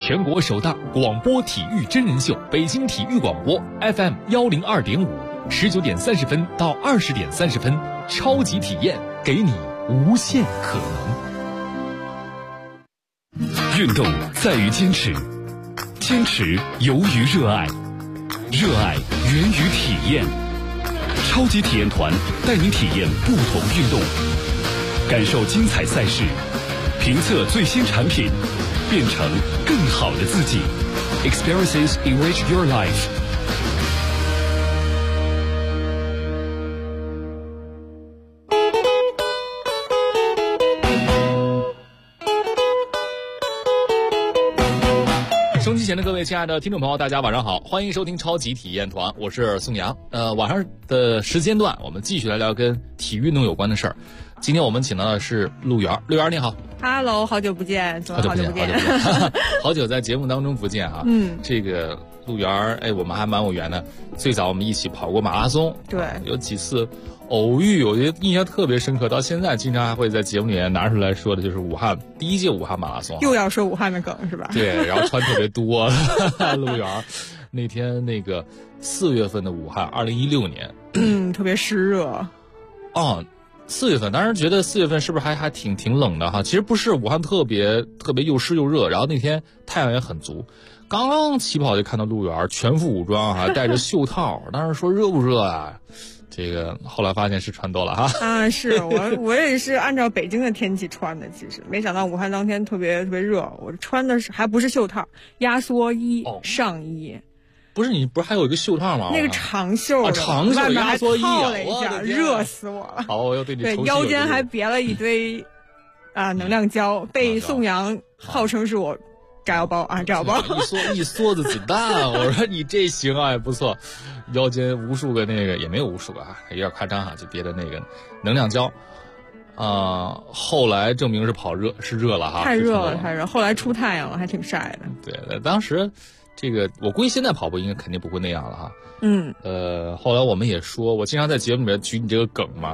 全国首档广播体育真人秀，北京体育广播 FM 102.5，19点30分到20点30分，超级体验，给你无限可能。运动在于坚持，坚持由于热爱，热爱源于体验。超级体验团带你体验不同运动，感受精彩赛事，评测最新产品，变成更好的自己。Experiences enrich your life。收机前的各位亲爱的听众朋友，大家晚上好，欢迎收听超级体验团，我是宋阳。晚上的时间段，我们继续来聊跟体育运动有关的事儿。今天我们请到的是陆源，陆源你好。 Hello， 好久不见， 好久不见，好久在节目当中不见啊。这个陆源，我们还蛮有缘的。最早我们一起跑过马拉松， 对， 有几次偶遇，我觉得印象特别深刻，到现在经常还会在节目里面拿出来说的，就是第一届武汉马拉松。 又要说武汉的梗是吧？ 对，然后穿特别多，陆源。那天那个4月份的武汉，2016年， 特别湿热。 哦。4月份，当时觉得4月份是不是还挺冷的哈？其实不是，武汉特别又湿又热，然后那天太阳也很足。刚刚起跑就看到陆源全副武装哈，戴着袖套，当时说热不热啊？这个后来发现是穿多了哈。 啊，是我也是按照北京的天气穿的，其实没想到武汉当天特别热，我穿的还不是袖套，压缩衣、上衣。 不是，你不是还有一个袖套吗？ 那个长袖的， 长袖压缩衣套了一下，热死我了。 好，我又对你对，腰间还别了一堆能量胶，被宋阳号称是我炸药包啊，炸药包一梭子子弹。我说你这行啊，也不错，腰间无数个那个也没有无数个啊，有点夸张哈，就别的那个能量胶。后来证明是热了哈， 太热了，后来出太阳了，还挺晒的。 对，当时。这个我估计现在跑步应该肯定不会那样了哈。后来我们也说，我经常在节目里面举你这个梗嘛。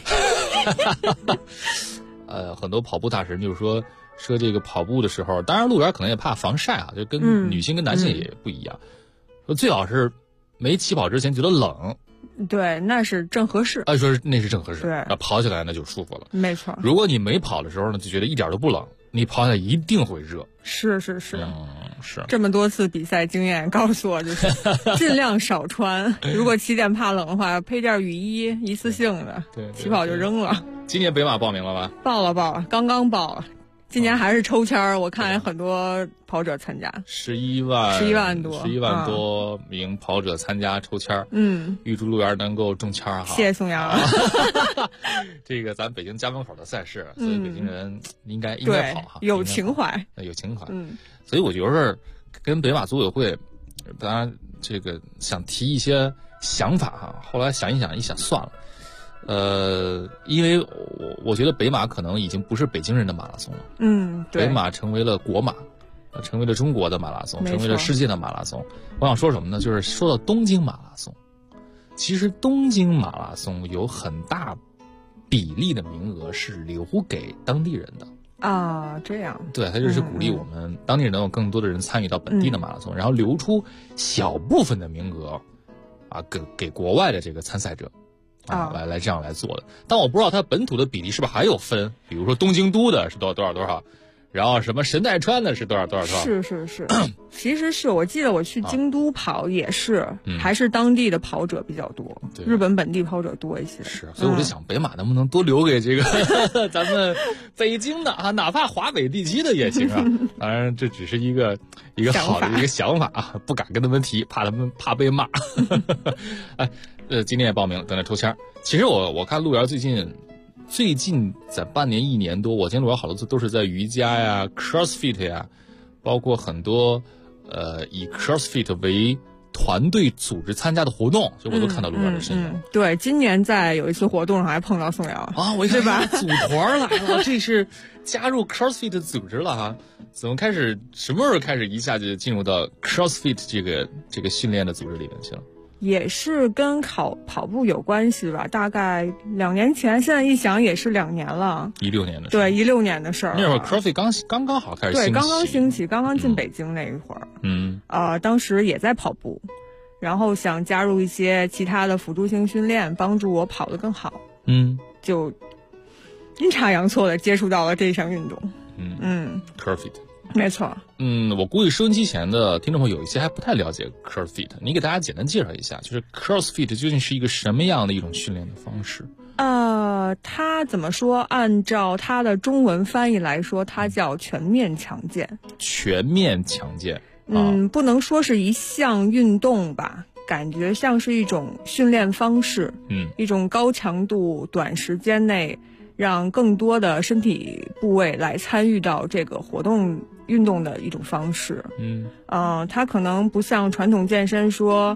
很多跑步大神就是说这个跑步的时候，当然陆源可能也怕防晒啊，就跟女性跟男性也不一样。说最好是没起跑之前觉得冷。 对，那是正合适。 说那是正合适。 对， 跑起来那就舒服了。 没错。 如果你没跑的时候呢，就觉得一点都不冷，你跑起来一定会热。 是。 是这么多次比赛经验告诉我，就是尽量少穿。如果起点怕冷的话，配件雨衣一次性的， 对， 起跑就扔了。 今年北马报名了吧？ 报了，刚刚报了。今年还是抽签我看有很多跑者参加，11万多名跑者参加抽签。预祝陆源能够中签哈。谢谢宋阳。 这个咱北京家门口的赛事，所以北京人应该跑哈， 有情怀， 有情怀。所以我觉得跟北马组委会，当然这个想提一些想法哈，后来想一想算了。因为我觉得北马可能已经不是北京人的马拉松了。 对， 北马成为了国马，成为了中国的马拉松，成为了世界的马拉松。我想说什么呢？就是说到东京马拉松，其实东京马拉松有很大比例的名额是留给当地人的。 这样。 对，他就是鼓励我们当地人能有更多的人参与到本地的马拉松，然后留出小部分的名额，给国外的这个参赛者。来这样来做的，但我不知道它本土的比例是不是还有分，比如说东京都的是多少，然后什么神奈川的是多少。 是，其实是我记得我去京都跑也是，还是当地的跑者比较多，日本本地跑者多一些。 是，所以我就想北马能不能多留给这个咱们北京的啊，哪怕华北地区的也行啊。当然这只是一个好的一个想法啊，不敢跟他们提，怕被骂。今天也报名了，等着抽签。其实我看陆源最近在半年1年多，我见陆源好多次都是在瑜伽呀、CrossFit 呀，包括很多以 CrossFit 为团队组织参加的活动，所以我都看到陆源的身影。 对，今年在有一次活动上还碰到宋阳啊，我一看组团来了，这是加入 CrossFit 组织了哈。什么时候开始一下就进入到 CrossFit 这个训练的组织里面去了？ 也是跟跑步有关系吧，大概2年前，现在一想也是2年了。 16年的事。 对，16年的事儿。 那会儿 CrossFit 刚刚好开始兴起。 对，刚刚兴起，刚刚进北京那一会儿。当时也在跑步，然后想加入一些其他的辅助性训练，帮助我跑得更好。就阴差阳错的接触到了这项运动。 CrossFit。 没错。 我估计收音机前的听众朋友有一些还不太了解 CrossFit， 你给大家简单介绍一下，就是 CrossFit 究竟是一个什么样的一种训练的方式？ 它怎么说？按照它的中文翻译来说，它叫全面强健。 全面强健。 不能说是一项运动吧，感觉像是一种训练方式。一种高强度、短时间内让更多的身体部位来参与到这个运动的一种方式。它可能不像传统健身说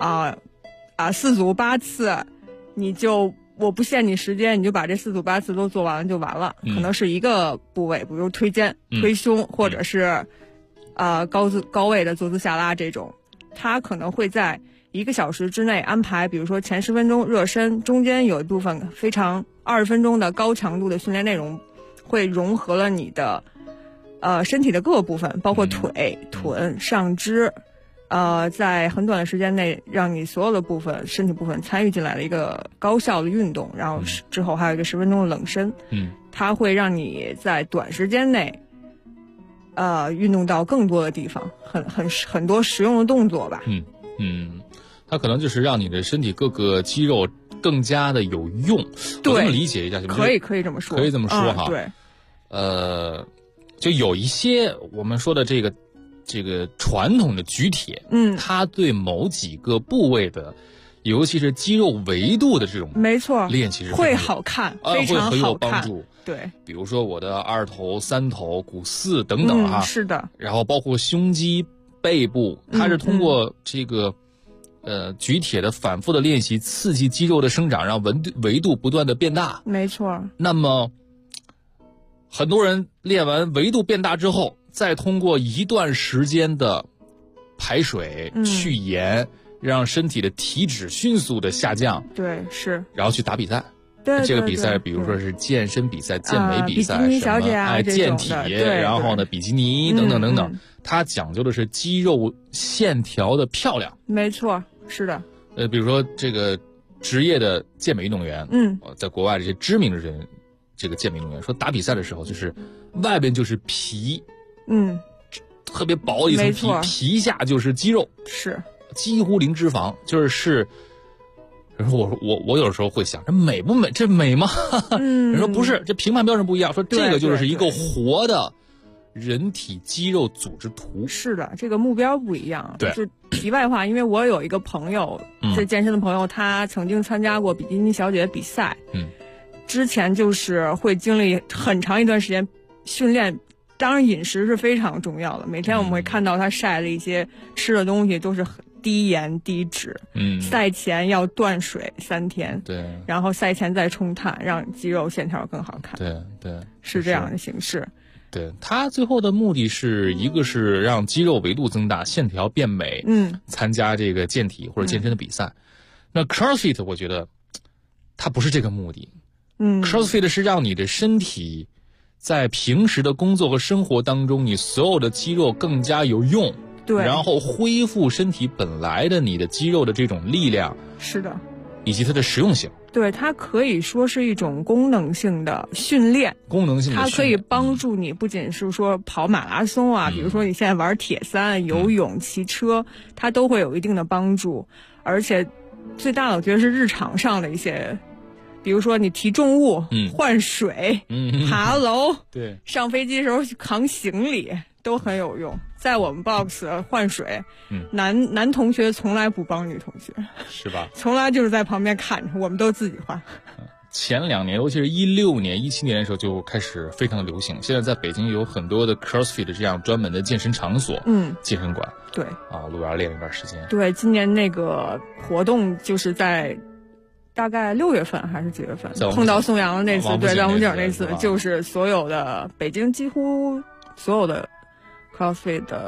4组8次，我不限你时间，你就把这4组8次都做完了就完了。可能是一个部位，比如推肩、推胸，或者是高位的坐姿下拉这种，它可能会在1个小时之内安排，比如说前10分钟热身，中间有一部分非常20分钟的高强度的训练内容，会融合了你的身体的各个部分，包括腿、臀、上肢，在很短的时间内让你所有的身体部分参与进来的一个高效的运动，然后之后还有一个10分钟的冷身。它会让你在短时间内运动到更多的地方，很多实用的动作吧。 它可能就是让你的身体各个肌肉更加的有用。 对， 我这么理解一下， 可以这么说， 可以这么说哈。 对， 就有一些我们说的这个传统的举铁，它对某几个部位的，尤其是肌肉维度的这种， 没错， 练习是会好看，非常好看， 会很有帮助。 对， 比如说我的2头、3头、股四等等哈， 是的。 然后包括胸肌、背部，它是通过这个举铁的反复的练习，刺激肌肉的生长，让维度不断的变大。 没错。 那么很多人练完维度变大之后，再通过一段时间的排水、去盐，让身体的体脂迅速的下降。 对，是。 然后去打比赛。 对， 这个比赛比如说是健身比赛、健美比赛， 比基尼小姐健体，然后呢比基尼等等等等，它讲究的是肌肉线条的漂亮。 没错，是的。 比如说这个职业的健美运动员，在国外这些知名的人，这个健美运动员说打比赛的时候，就是外边就是皮，特别薄的一层皮，皮下就是肌肉， 是几乎零脂肪，就是我有时候会想，这美不美？这美吗？人说不是，这评判标准不一样。说这个就是一个活的人体肌肉组织图。 是的，这个目标不一样。 对， 就题外话，因为我有一个朋友，在健身的朋友，他曾经参加过比基尼小姐比赛。之前就是会经历很长一段时间训练，当然饮食是非常重要的。每天我们会看到他晒的一些吃的东西都是很低盐低脂，赛前要断水3天， 对， 然后赛前再冲碳，让肌肉线条更好看， 对， 是这样的形式。 对，它最后的目的是一个是让肌肉维度增大，线条变美，参加这个健体或者健身的比赛。那 CrossFit 我觉得它不是这个目的，CrossFit 是让你的身体在平时的工作和生活当中，你所有的肌肉更加有用。 对， 然后恢复身体本来的你的肌肉的这种力量， 是的， 以及它的实用性。 对，它可以说是一种功能性的训练。它可以帮助你，不仅是说跑马拉松啊，比如说你现在玩铁三、游泳、骑车，它都会有一定的帮助。而且最大的，我觉得是日常上的一些，比如说你提重物、换水、爬楼、 对， 上飞机的时候扛行李都很有用。在我们 box 换水，男同学从来不帮女同学， 是吧？ 从来就是在旁边看着，我们都自己换。 前2年，尤其是16年、17年的时候就开始非常的流行。现在在北京有很多的 CrossFit 这样专门的健身场所，健身馆。 对陆园练了一段时间。 对，今年那个活动就是在大概6月份还是几月份碰到宋阳的那次，对，在王府井那次，就是所有的北京几乎所有的 CrossFit 的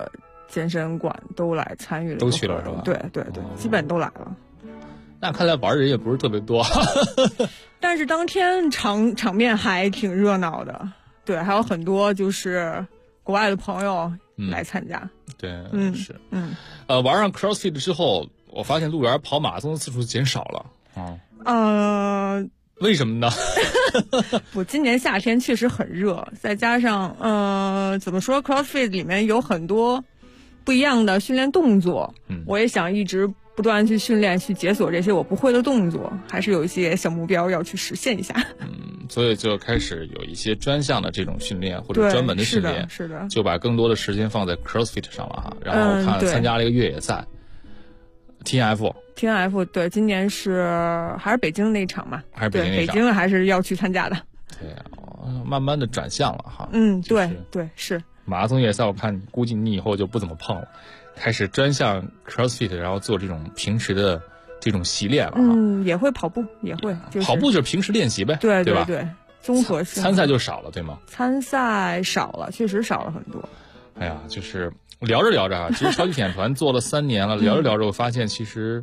健身馆都来参与了， 都去了是吧？ 对对对，基本都来了。 那看来玩人也不是特别多， 但是当天场面还挺热闹的，对，还有很多就是国外的朋友来参加。 对，是，玩上 CrossFit 之后，我发现陆源跑马拉松的次数减少了。为什么呢？ 我今年夏天确实很热，再加上怎么说 CrossFit 里面有很多不一样的训练动作，我也想一直不断去训练，去解锁这些我不会的动作，还是有一些小目标要去实现一下。 所以就开始有一些专项的这种训练或者专门的训练， 是的， 就把更多的时间放在 CrossFit 上了哈。然后看参加了一个越野赛，TNF 对，今年还是北京那场嘛， 还是北京那场， 北京还是要去参加的。 对慢慢的转向了哈。 对是。 马拉松越野赛，我看估计你以后就不怎么碰了，开始专项 CrossFit， 然后做这种平时的这种习练了。 也会跑步，也会。 跑步就是平时练习呗， 对吧？ 对，综合性。 参赛就少了，对吗？ 参赛少了，确实少了很多。 哎呀，就是聊着聊着啊，其实超级体验团做了3年了，聊着聊着我发现其实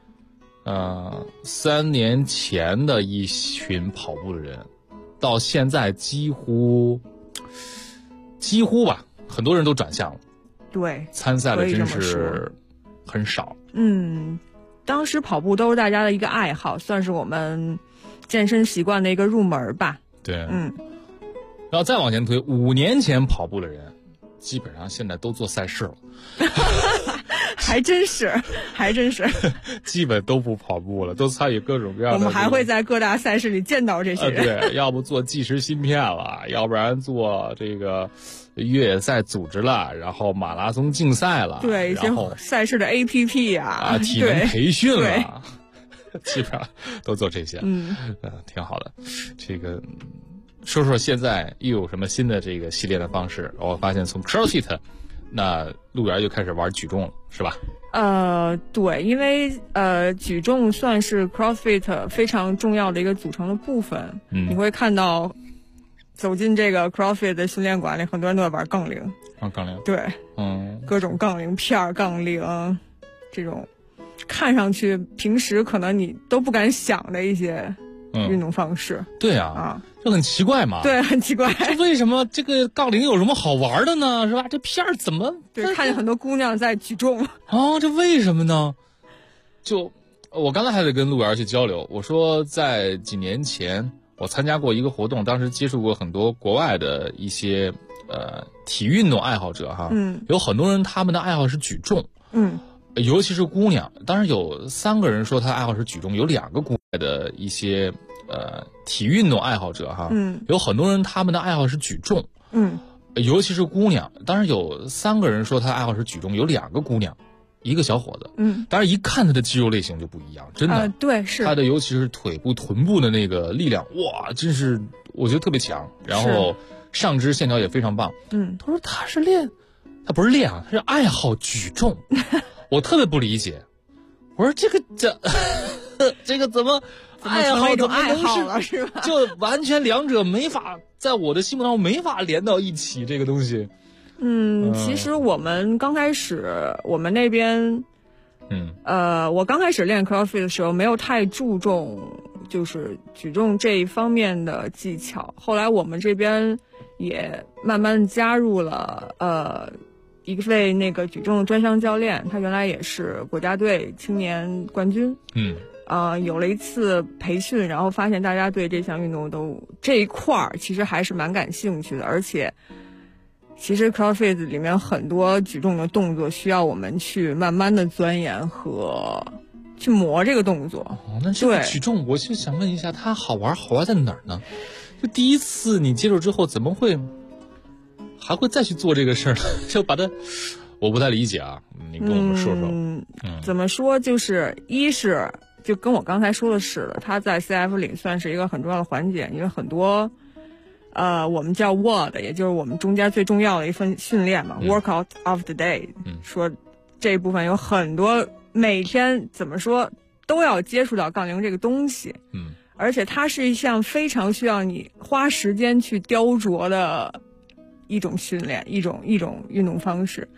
，3年前的一群跑步的人，到现在几乎吧，很多人都转向了。 对， 参赛的真是很少。 当时跑步都是大家的一个爱好，算是我们健身习惯的一个入门吧。 对，然后再往前推，5年前跑步的人，基本上现在都做赛事了。 还真是， 基本都不跑步了，都参与各种各样的。 我们还会在各大赛事里见到这些人。 对，要不做计时芯片了，要不然做这个越野赛组织了，然后马拉松竞赛了， 对， 然后赛事的 APP 啊， 体能培训了，基本上都做这些。挺好的。这个说说现在又有什么新的这个系列的方式？我发现从 CrossFit。那陆源就开始玩举重了，是吧？ 对，因为举重算是 CrossFit 非常重要的一个组成的部分。你会看到走进这个 CrossFit 的训练馆里，很多人都在玩杠铃。 杠铃。 对，各种杠铃片、杠铃，这种看上去平时可能你都不敢想的一些运动方式。 对啊。就很奇怪嘛， 对，很奇怪。 这为什么这个杠铃有什么好玩的呢？是吧？这片儿怎么？ 对，看见很多姑娘在举重。 这为什么呢？就我刚才还得跟陆源去交流，我说在几年前我参加过一个活动，当时接触过很多国外的一些体育运动爱好者哈，有很多人他们的爱好是举重，尤其是姑娘，当时有3个人说他爱好是举重，有2个姑娘的一些。体育运动爱好者哈，有很多人他们的爱好是举重，尤其是姑娘，当然有3个人说他爱好是举重，有2个姑娘，1个小伙子，当然一看他的肌肉类型就不一样，真的， 对，是他的尤其是腿部、臀部的那个力量，哇，真是我觉得特别强，然后上肢线条也非常棒，他说他不是练啊，他是爱好举重，我特别不理解，我说这个怎么？爱好怎么能是吧？ 就完全2者没法在我的心目当中没法连到一起，这个东西。 其实我们刚开始，我们那边，我刚开始练 CrossFit 的时候，没有太注重就是举重这一方面的技巧。后来我们这边也慢慢加入了一位那个举重的专项教练，他原来也是国家队青年冠军。有了一次培训，然后发现大家对这项运动这一块儿其实还是蛮感兴趣的，而且其实 CrossFit 里面很多举重的动作需要我们去慢慢的钻研和去磨这个动作。 那这个举重我就想问一下，它好玩在哪儿呢？就第一次你接触之后，怎么会还会再去做这个事儿呢？就把它，我不太理解啊，你跟我们说说。 怎么说？就是一是。就跟我刚才说的似的，它在 CF 里算是一个很重要的环节，因为很多，我们叫 WOD， 也就是我们中间最重要的一份训练嘛，Workout of the Day，说这一部分有很多每天怎么说都要接触到杠铃这个东西，而且它是一项非常需要你花时间去雕琢的一种训练，一种运动方式，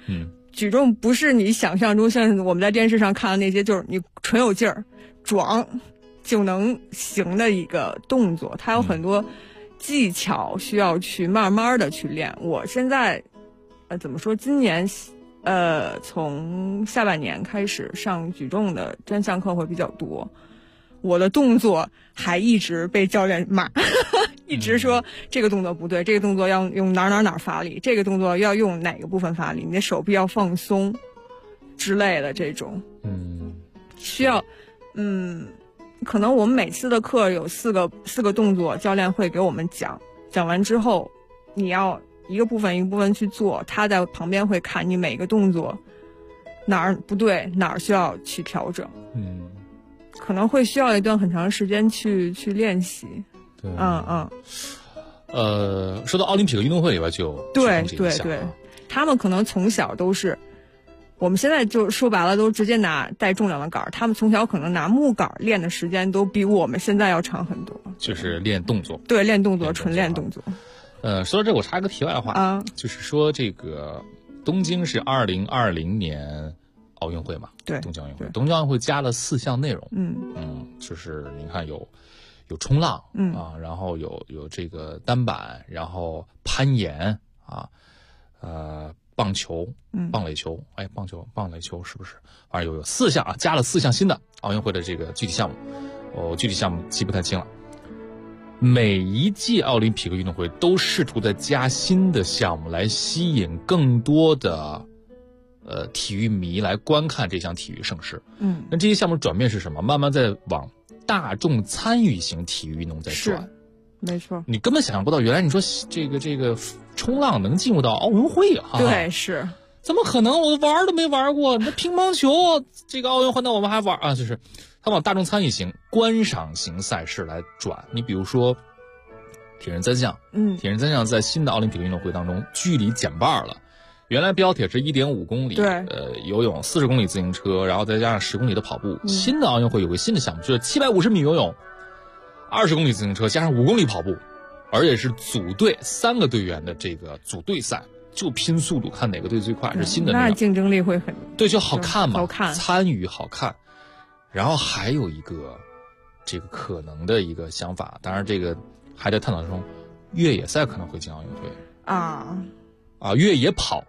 举重不是你想象中像我们在电视上看的那些，就是你纯有劲儿壮就能行的一个动作，它有很多技巧需要去慢慢的去练。我现在怎么说，今年从下半年开始上举重的专项课会比较多，我的动作还一直被教练骂一直说这个动作不对，这个动作要用哪发力，这个动作要用哪个部分发力，你的手臂要放松之类的这种。需要可能我们每次的课有四个动作，教练会给我们讲完之后，你要一个部分一个部分去做，他在旁边会看你每个动作哪儿不对，哪儿需要去调整。可能会需要一段很长时间去练习。 对，说到奥林匹克运动会里边就有对，他们可能从小都是，我们现在就说白了都直接拿带重量的杆儿，他们从小可能拿木杆练的时间都比我们现在要长很多。 就是练动作， 对，练动作，纯练动作。 说到这我插个题外话就是说这个东京是2020年奥运会嘛？ 对， 东京奥运会，东京奥运会加了4项内容。就是你看有冲浪然后有这个单板，然后攀岩棒球、棒垒球，棒垒球是不是？反正有4项加了4项新的奥运会的这个具体项目，具体项目记不太清了。每一届奥林匹克运动会都试图在加新的项目来吸引更多的体育迷来观看这项体育盛事。那这些项目转变是什么？慢慢在往大众参与型体育运动在转。 没错， 你根本想象不到，原来你说这个冲浪能进入到奥运会啊？ 对，是怎么可能？我玩都没玩过。那乒乓球这个奥运会，那我们还玩啊？就是它往大众参与型、观赏型赛事来转。你比如说铁人三项，铁人三项在新的奥林匹克运动会当中距离减半了。原来标铁是1.5公里， 对， 游泳40公里自行车，然后再加上10公里的跑步。新的奥运会有个新的项目，就是750米游泳，20公里自行车加上5公里跑步，而且是组队3个队员的这个组队赛，就拼速度，看哪个队最快。是新的那竞争力会很对，就好看嘛， 好看， 参与好看。然后还有一个这个可能的一个想法，当然这个还在探讨中，越野赛可能会进奥运会越野跑。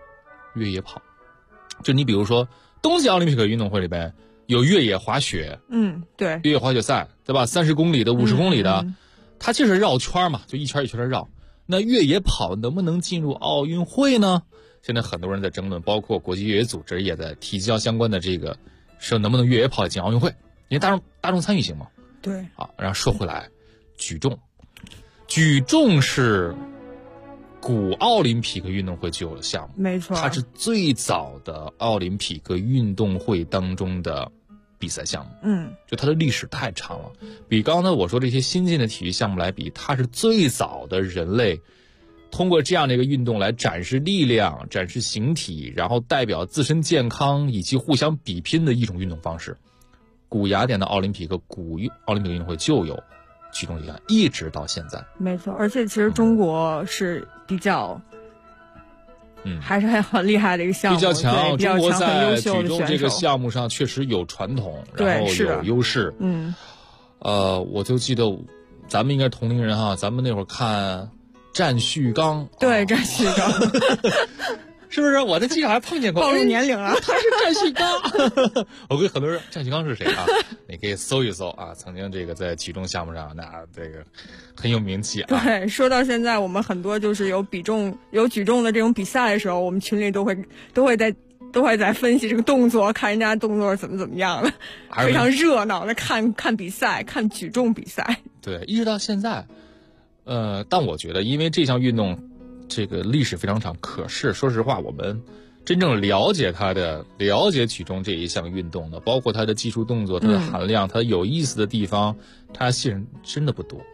就你比如说冬季奥林匹克运动会里边有越野滑雪， 对， 越野滑雪赛，对吧？30公里的、50公里的，它就是绕圈嘛，就一圈一圈的绕。那越野跑能不能进入奥运会呢？现在很多人在争论，包括国际越野组织也在提交相关的这个，说能不能越野跑进奥运会？因为大众参与型嘛。 对。 然后说回来，举重是古奥林匹克运动会就有的项目， 没错， 它是最早的奥林匹克运动会当中的比赛项目。就它的历史太长了，比刚才我说这些新进的体育项目来比，它是最早的人类通过这样的一个运动来展示力量、展示形体，然后代表自身健康以及互相比拼的一种运动方式。古雅典的奥林匹克运动会就有举重这项，一直到现在。 没错，而且其实中国是比较还是很厉害的一个项目， 比较强。中国在举重这个项目上确实有传统，然后有优势。我就记得咱们应该是同龄人哈，咱们那会儿看战旭刚， 对，战旭刚是不是？我在机场还碰见过， 暴露年龄了， 他是战旭刚。我跟很多人，战旭刚是谁啊？你可以搜一搜啊，曾经这个在举重项目上，那这个很有名气啊。 对，说到现在，我们很多就是有举重的这种比赛的时候，我们群里都会在分析这个动作，看人家动作怎么样的，非常热闹的看比赛，看举重比赛。 对，一直到现在，但我觉得，因为这项运动这个历史非常长，可是说实话，我们真正了解举重这一项运动的，包括它的技术动作、它的含量、它有意思的地方，它信任真的不多。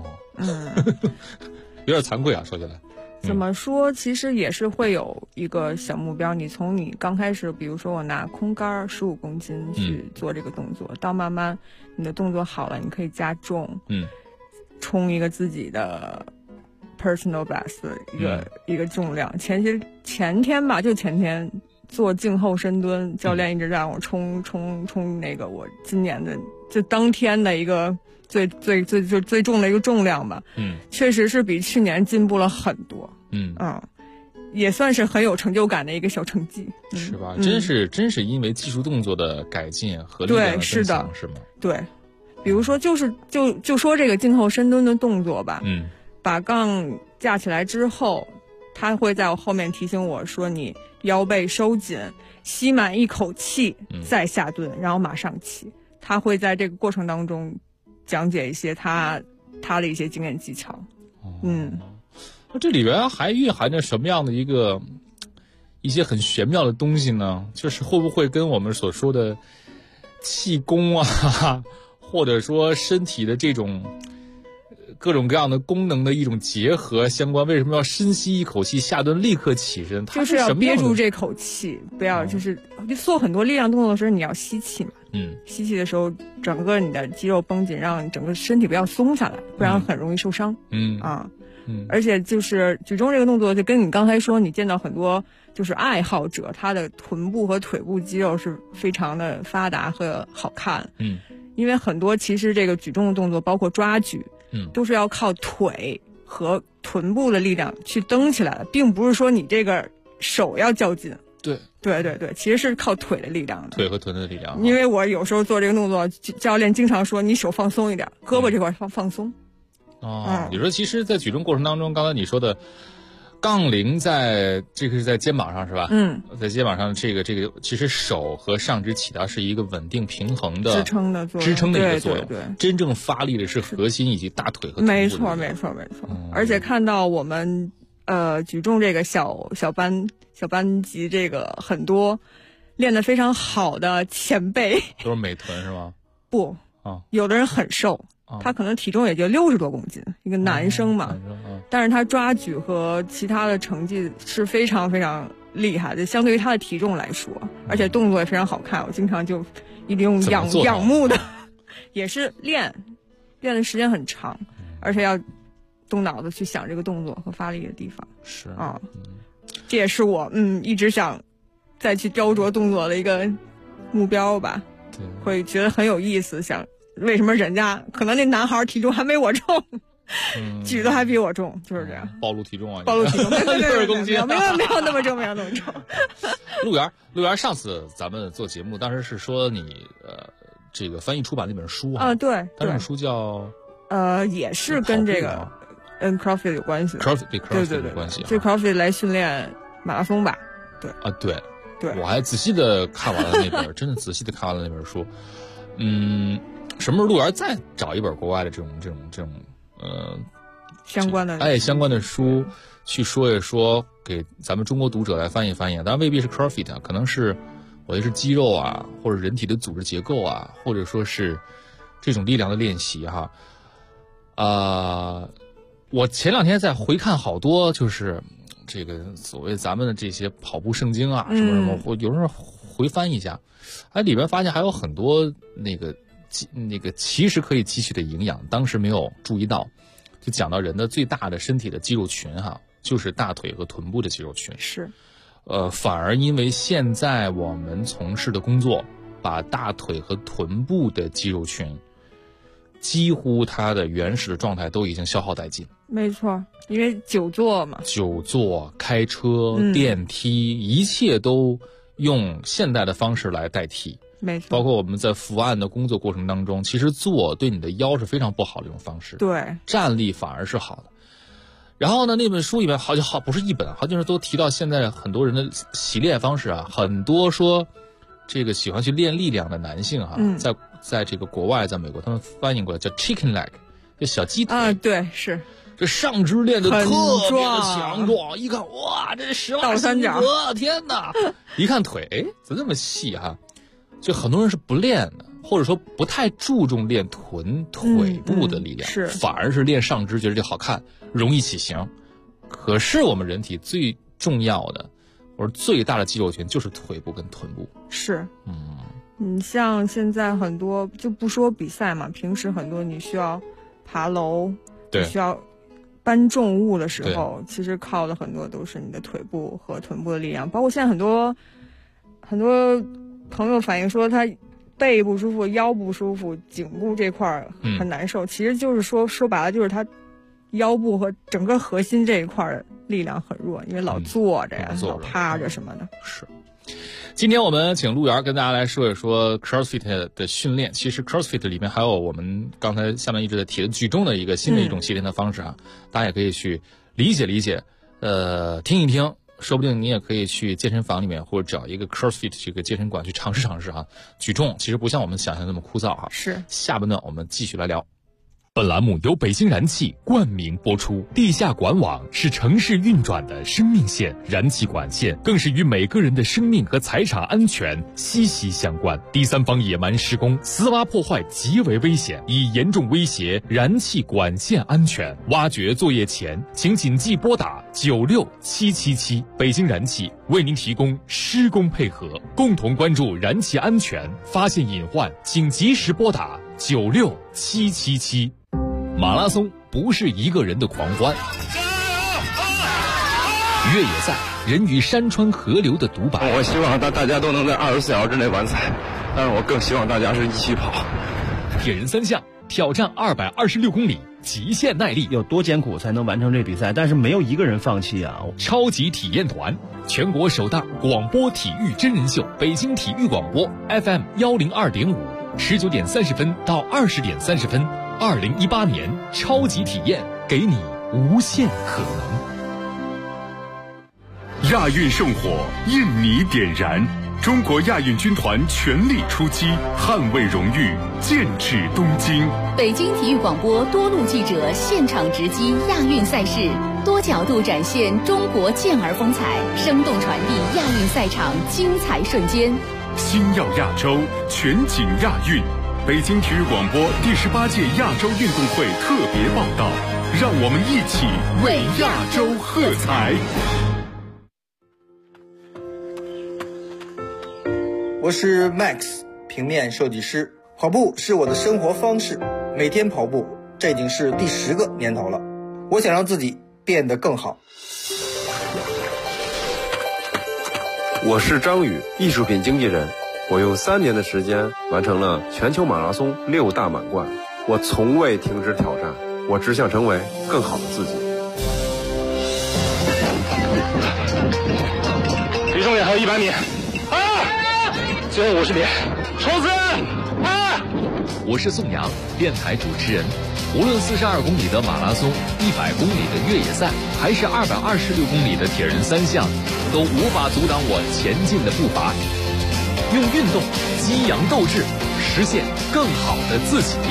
有点惭愧啊，说起来。 怎么说？其实也是会有一个小目标。你从你刚开始，比如说我拿空杆15公斤去做这个动作，到慢慢你的动作好了，你可以加重，冲一个自己的 personal best 一个重量。前天做静后深蹲，教练一直让我冲那个我今年的就当天的一个最重的一个重量吧。确实是比去年进步了很多。也算是很有成就感的一个小成绩， 是吧？真是因为技术动作的改进和力量的增强，是吗？ 对，比如说就说这个静后深蹲的动作吧，把杠架起来之后，他会在我后面提醒我说你腰背收紧，吸满一口气，再下蹲，然后马上起。他会在这个过程当中讲解一些他的一些经验技巧。 那这里边还蕴含着什么样的一些很玄妙的东西呢？就是会不会跟我们所说的气功啊，或者说身体的这种各种各样的功能的一种结合相关？为什么要深吸一口气下蹲立刻起身？ 就是要憋住这口气，不要就是做很多力量动作的时候你要吸气嘛。吸气的时候整个你的肌肉绷紧，让整个身体不要松下来，不然很容易受伤。而且就是举重这个动作，就跟你刚才说，你见到很多就是爱好者，他的臀部和腿部肌肉是非常的发达和好看。因为很多其实这个举重的动作，包括抓举，都是要靠腿和臀部的力量去蹬起来的，并不是说你这个手要较劲。对，其实是靠腿的力量的， 腿和臀的力量。 因为我有时候做这个动作，教练经常说你手放松一点，胳膊这块放松。 你说其实在举重过程当中，刚才你说的杠铃这个是在肩膀上是吧？在肩膀上这个其实手和上肢起到是一个稳定平衡的支撑的一个作用。对，真正发力的是核心以及大腿和臀部。 没错。而且看到我们举重这个小班级这个很多练得非常好的前辈都是美臀是吗？ 不，有的人很瘦。他可能体重也就60多公斤，一个男生嘛，但是他抓举和其他的成绩是非常非常厉害的，相对于他的体重来说，而且动作也非常好看。我经常就一定用仰慕的，也是练的时间很长，而且要动脑子去想这个动作和发力的地方。 是这也是我一直想再去雕琢动作的一个目标吧。对，会觉得很有意思，想。为什么人家可能那男孩体重还没我重，举的还比我重，就是这样。 暴露体重啊！ 暴露体重 ，60公斤， 没有那么重，没有那么重。 陆源，上次咱们做节目，当时是说你这个翻译出版那本书对， 那本书叫也是跟这个CrossFit 有关系的。 CrossFit 有关系。 这 CrossFit 来训练马拉松吧？对。 对，我还仔细的看完了那本，真的仔细的看完了那本书。什么时候陆源再找一本国外的这种相关的书去说一说，给咱们中国读者来翻译翻译。当然未必是 CrossFit， 可能是我觉得是肌肉啊，或者人体的组织结构啊，或者说是这种力量的练习哈。我前2天在回看好多就是这个所谓咱们的这些跑步圣经啊什么，我有时候回翻一下，里边发现还有很多那个其实可以汲取的营养，当时没有注意到。就讲到人的最大的身体的肌肉群就是大腿和臀部的肌肉群。 是， 反而因为现在我们从事的工作，把大腿和臀部的肌肉群几乎它的原始的状态都已经消耗殆尽。 没错，因为久坐嘛， 开车、电梯，一切都用现代的方式来代替。 没错， 包括我们在伏案的工作过程当中，其实坐对你的腰是非常不好的一种方式。 对， 站立反而是好的。然后呢，那本书里面好不是一本，好像是都提到现在很多人的习练方式很多说这个喜欢去练力量的男性在这个国外，在美国他们翻译过来叫 chicken leg， 就小鸡腿对，是这上肢练得特别的强壮，一看哇，这是倒三角， 天哪！一看腿，怎么这么细就很多人是不练的，或者说不太注重练腿部的力量，反而是练上肢，觉得这好看，容易起形。可是我们人体最重要的或者最大的肌肉群就是腿部跟臀部。 是，你像现在很多就不说比赛嘛，平时很多你需要爬楼， 对， 需要搬重物的时候，其实靠的很多都是你的腿部和臀部的力量，包括现在很多很多朋友反映说他背不舒服、腰不舒服、颈部这块很难受，其实就是说白了就是他腰部和整个核心这一块力量很弱，因为老坐着呀、老趴着什么的。 是。今天我们请陆源跟大家来说一说 CrossFit 的训练。其实 CrossFit 里面还有我们刚才下面一直在提的举重的一个新的一种训练的方式啊，大家也可以去理解理解，听一听，说不定你也可以去健身房里面或者找一个 CrossFit 这个健身馆去尝试尝试啊。举重其实不像我们想象那么枯燥哈。 是。 下半段我们继续来聊。 本栏目由北京燃气冠名播出。地下管网是城市运转的生命线，燃气管线更是与每个人的生命和财产安全息息相关。第三方野蛮施工、私挖破坏极为危险，已严重威胁燃气管线安全。挖掘作业前，请谨记拨打96777。北京燃气为您提供施工配合，共同关注燃气安全，发现隐患请及时拨打96777。马拉松不是一个人的狂欢，越野赛人与山川河流的独白。 我希望大家都能在24小时之内完赛，但是我更希望大家是一起跑。 铁人三项挑战226公里，极限耐力， 有多艰苦才能完成这比赛？但是没有一个人放弃啊！ 超级体验团，全国首档广播体育真人秀，北京体育广播 FM 102.5，19点30分到20点30分。2018年超级体验，给你无限可能。 亚运圣火，印尼点燃，中国亚运军团全力出击，捍卫荣誉，剑指东京。 北京体育广播多路记者现场直击亚运赛事，多角度展现中国健儿风采，生动传递亚运赛场精彩瞬间。 星耀亚洲，全景亚运。北京体育广播第18届亚洲运动会特别报道，让我们一起为亚洲喝彩。 我是 Max， 平面设计师。跑步是我的生活方式，每天跑步，这已经是第10个年头了。我想让自己变得更好。 我是张宇，艺术品经纪人。我用3年的时间完成了全球马拉松6大满贯，我从未停止挑战，我只想成为更好的自己。 离终点还有100米，最后50米，冲刺！ 我是宋阳，电台主持人。无论42公里的马拉松、100公里的越野赛，还是226公里的铁人三项，都无法阻挡我前进的步伐。用运动激扬斗志，实现更好的自己。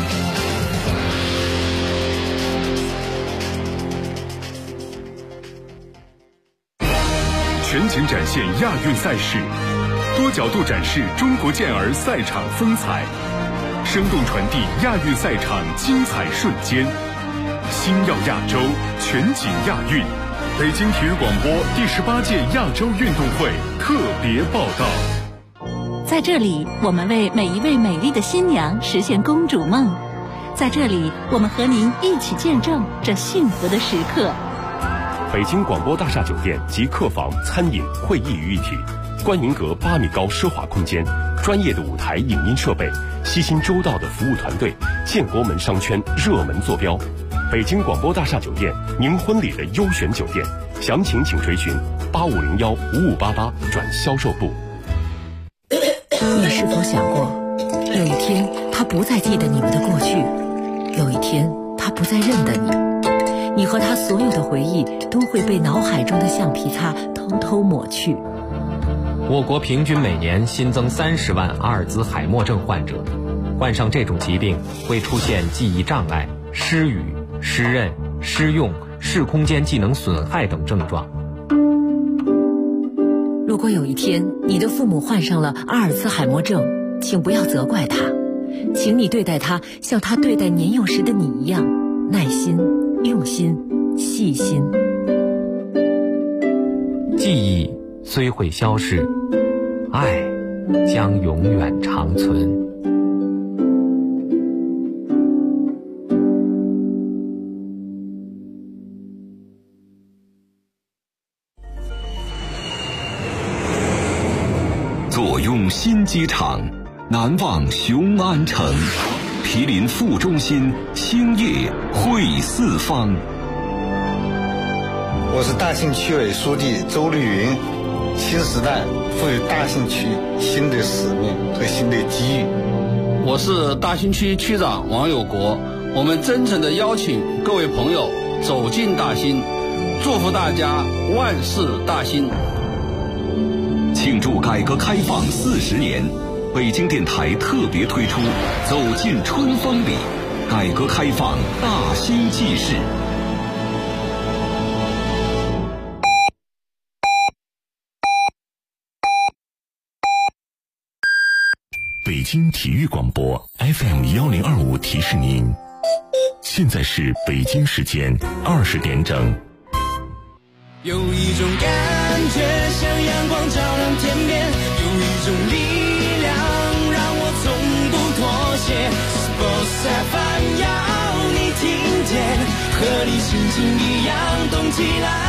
全景展现亚运赛事，多角度展示中国健儿赛场风采，生动传递亚运赛场精彩瞬间。星耀亚洲，全景亚运。北京体育广播第18届亚洲运动会特别报道。 在这里，我们为每一位美丽的新娘实现公主梦。在这里，我们和您一起见证这幸福的时刻。 北京广播大厦酒店及客房、餐饮、会议于一体，观云阁8米高奢华空间，专业的舞台影音设备，悉心周到的服务团队，建国门商圈热门坐标。北京广播大厦酒店，您婚礼的优选酒店，详情请垂询8501-5588转销售部。 你是否想过，有一天他不再记得你们的过去，有一天他不再认得你，你和他所有的回忆都会被脑海中的橡皮擦偷偷抹去。 我国平均每年新增30万阿尔兹海默症患者，患上这种疾病会出现记忆障碍、失语、失认、失用、视空间技能损害等症状。 如果有一天你的父母患上了阿尔兹海默症，请不要责怪他，请你对待他像他对待年幼时的你一样，耐心、用心、细心。 记忆虽会消逝，爱将永远长存。 坐拥新机场，难忘雄安城，毗邻副中心，兴业汇四方。 我是大兴区委书记周绿云。新时代赋予大兴区新的使命和新的机遇。 我是大兴区区长王有国。我们真诚地邀请各位朋友走进大兴，祝福大家万事大兴。 庆祝改革开放40年，北京电台特别推出《走进春风里》，改革开放大兴纪事。北京体育广播 FM1025提示您，现在是北京时间20点整。 有一种感觉像阳光照亮天边，有一种力量让我从不妥协。Sports FM 要你听见，和你心情一样动起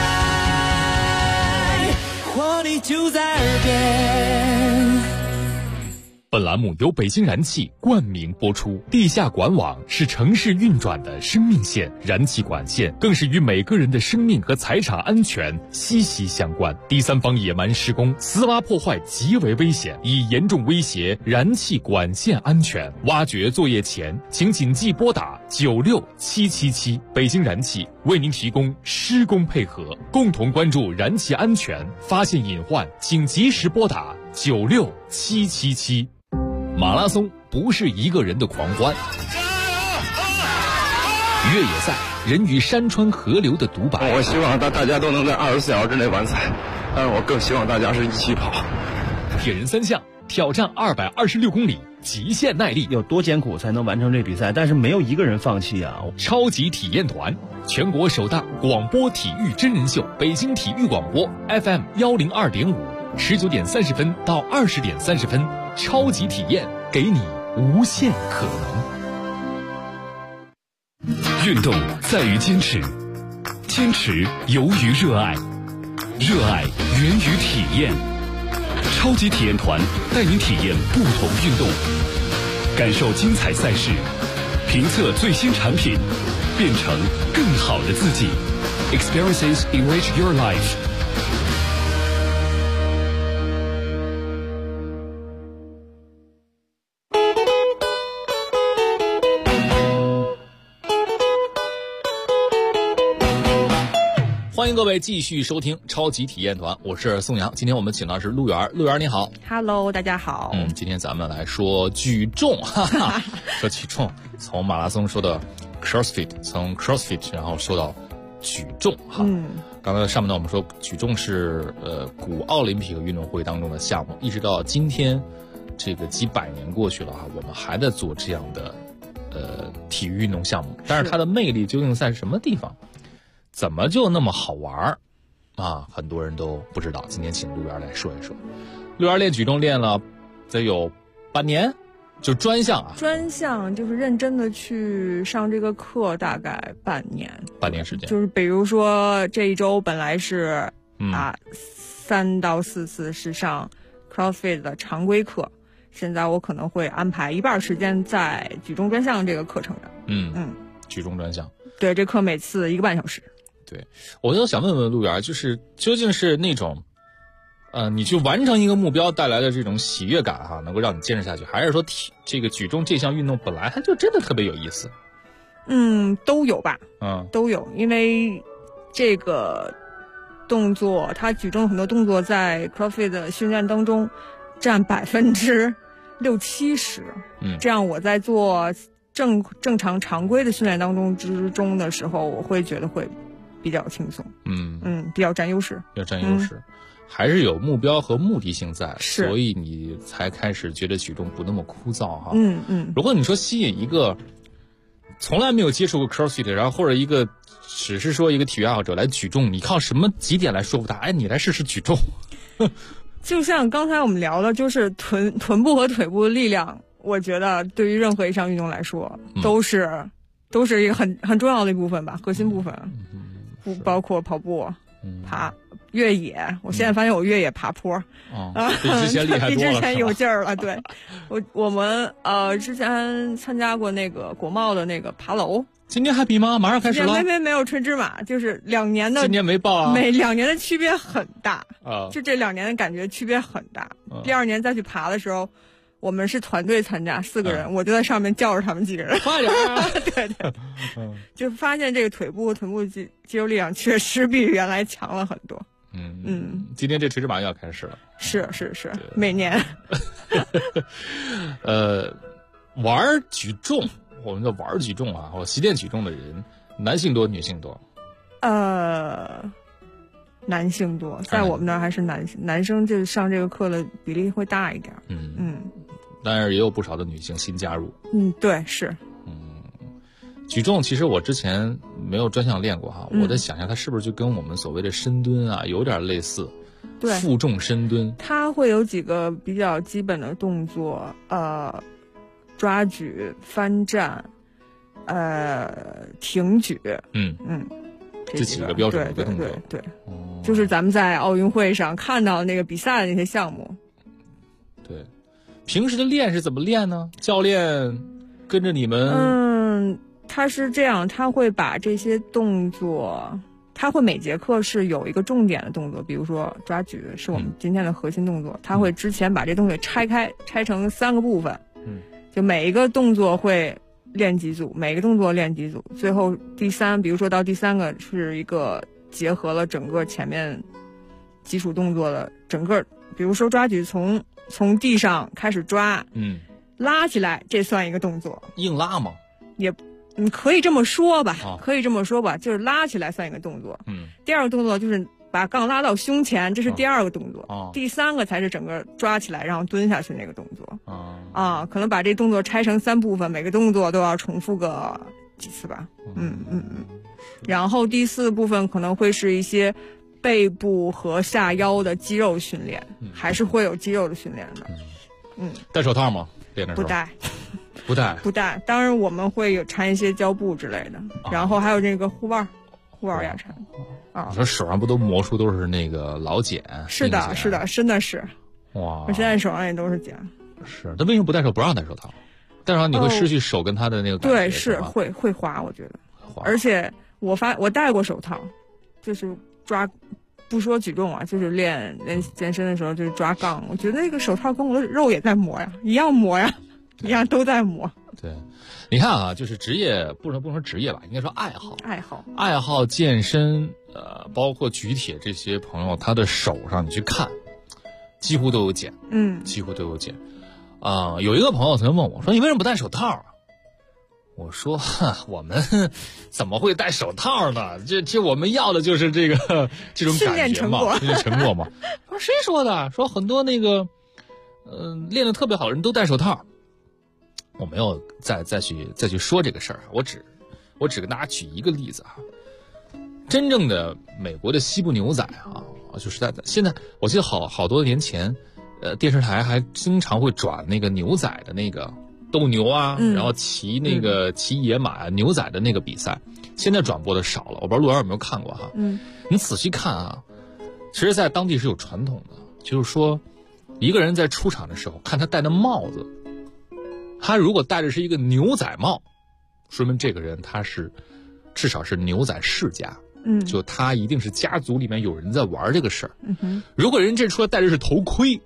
来，活力就在耳边。 本栏目由北京燃气冠名播出。地下管网是城市运转的生命线，燃气管线更是与每个人的生命和财产安全息息相关。第三方野蛮施工、私挖破坏极为危险，已严重威胁燃气管线安全。挖掘作业前，请谨记拨打96777。北京燃气为您提供施工配合，共同关注燃气安全，发现隐患请及时拨打96777。马拉松不是一个人的狂欢，越野赛人与山川河流的独白。 我希望大家都能在24小时之内完赛，但是我更希望大家是一起跑。 铁人3项挑战226公里，极限耐力， 有多艰苦才能完成这比赛？但是没有一个人放弃啊！ 超级体验团，全国首大广播体育真人秀，北京体育广播 FM102.5，19点30分到20点30分，超级体验，给你无限可能。运动在于坚持，坚持由于热爱，热爱源于体验。超级体验团带您体验不同运动，感受精彩赛事，评测最新产品，变成更好的自己。Experiences enrich your life。欢迎各位继续收听超级体验团，我是宋阳。今天我们请到是陆源，陆源你好。 Hello， 大家好。 今天咱们来说举重，哈哈，说举重，从马拉松说到 CrossFit， 从 CrossFit 然后说到举重哈。刚才上面呢我们说举重是古奥林匹克运动会当中的项目，一直到今天这个几百年过去了哈，我们还在做这样的体育运动项目，但是它的魅力究竟在什么地方？怎么就那么好玩啊？很多人都不知道。今天请陆源来说一说。陆源练举重练了得有半年，就专项啊。专项就是认真的去上这个课，大概半年时间。 就是比如说这一周本来是3到4次是上 CrossFit 的常规课，现在我可能会安排一半时间在举重专项这个课程上。 举重专项。 对，这课每次1个半小时。 对，我就想问问陆源，就是究竟是那种，你去完成一个目标带来的这种喜悦感哈，能够让你坚持下去，还是说这个举重这项运动本来它就真的特别有意思？ 都有吧。都有，因为这个动作，它举重很多动作在 CrossFit 的训练当中占60-70%。这样我在做正常常规的训练当中之中的时候，我会觉得会比较轻松，比较占优势， 还是有目标和目的性在，所以你才开始觉得举重不那么枯燥哈。如果你说吸引一个从来没有接触过 CrossFit， 然后或者一个只是说一个体育爱好者来举重，你靠什么几点来说服他？哎，你来试试举重。 就像刚才我们聊的，就是臀部和腿部的力量，我觉得对于任何一项运动来说，都是一个很重要的一部分吧，核心部分。不包括跑步、 越野，我现在发现我越野爬坡， 比之前厉害多了， 比之前有劲儿了。对，我们之前参加过那个国贸的那个爬楼。 今年还比吗？马上开始了。 没有纯芝麻，就是2年的。 今年没报啊。 每2年的区别很大啊，就这2年的感觉区别很大。第2年再去爬的时候，我们是团队参加4个人，我就在上面叫着他们几个人， 快点啊！ 对，就发现这个臀部肌肉力量确实比原来强了很多。 今天这垂直马要开始了。 是，每年。 玩举重。我们的玩举重啊，或习练举重的人，男性多，女性多？ 男性多，在我们那儿还是男生就上这个课的比例会大一点。 但是也有不少的女性新加入。 对，是。 举重其实我之前没有专项练过哈，我在想一下，它是不是就跟我们所谓的深蹲啊有点类似？ 对， 负重深蹲， 它会有几个比较基本的动作，抓举、翻站，挺举， 这几个标准的动作， 对，就是咱们在奥运会上看到那个比赛的那些项目。 对，平时的练是怎么练呢？教练跟着你们？ 他是这样，他会把这些动作，他会每节课是有一个重点的动作，比如说抓举是我们今天的核心动作，他会之前把这动作拆成3个部分。就每一个动作会练几组，每个动作练几组，最后比如说到第3个是一个结合了整个前面基础动作的整个，比如说抓举从地上开始抓，拉起来，这算一个动作。 硬拉吗？ 也，可以这么说吧，就是拉起来算一个动作。第2个动作就是把杠拉到胸前，这是第2个动作。第3个才是整个抓起来然后蹲下去那个动作。可能把这动作拆成3部分，每个动作都要重复个几次吧。然后第4部分可能会是一些背部和下腰的肌肉训练，还是会有肌肉的训练的。 戴手套吗？练的时候不戴。 当然我们会有缠一些胶布之类的，然后还有这个护腕压缠。 你说手上不都磨出都是那个老茧？ 是的，真的是。 哇！ 我现在手上也都是茧。 是，他为什么不戴手？不让戴手套？戴手套你会失去手跟他的那个感觉。 对，是会滑，我觉得。而且我戴过手套，就是抓，不说举重啊，就是练健身的时候就是抓杠。我觉得那个手套跟我的肉也在磨呀，一样磨呀，一样都在磨。 对，你看啊，就是职业，不能说职业吧，应该说爱好健身，包括举铁这些朋友，他的手上你去看，几乎都有茧，几乎都有茧。有一个朋友曾经问我说：“你为什么不戴手套啊？”我说：“我们怎么会戴手套呢？这我们要的就是这种感觉嘛，这是成果嘛。”我说：“谁说的？说很多那个，练得特别好的人都戴手套。”我没有再去说这个事儿，我只跟大家举一个例子啊。真正的美国的西部牛仔啊，就是在现在，我记得好多年前，电视台还经常会转那个牛仔的那个斗牛啊，然后骑野马牛仔的那个比赛。现在转播的少了，我不知道陆阳有没有看过哈。你仔细看啊，其实在当地是有传统的，就是说一个人在出场的时候，看他戴的帽子。他如果戴的是一个牛仔帽，说明这个人他是至少是牛仔世家，就他一定是家族里面有人在玩这个事儿。如果人这出来戴的是头盔，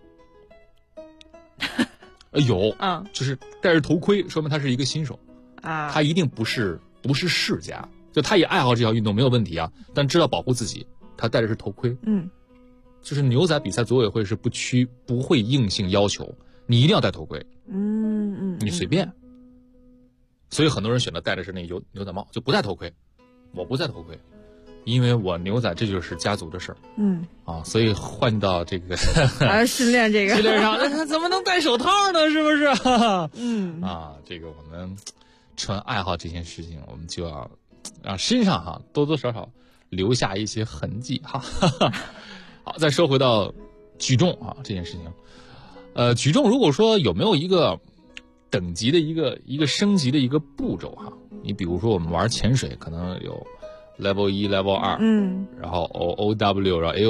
就是戴着头盔，说明他是一个新手啊，他一定不是世家，就他也爱好这项运动没有问题啊，但知道保护自己，他戴的是头盔。就是牛仔比赛组委会是不会硬性要求你一定要戴头盔。你随便。所以很多人选择戴的是那牛仔帽，就不戴头盔。我不戴头盔，因为我牛仔这就是家族的事儿。所以换到这个还训练这个训练上，那怎么能戴手套呢？是不是？这个我们纯爱好这件事情，我们就要让身上多多少少留下一些痕迹哈。好，再说回到举重这件事情。举重如果说有没有一个等级的一个升级的一个步骤你比如说我们玩潜水可能有 Level 1 Level 2，然后 OW， 然后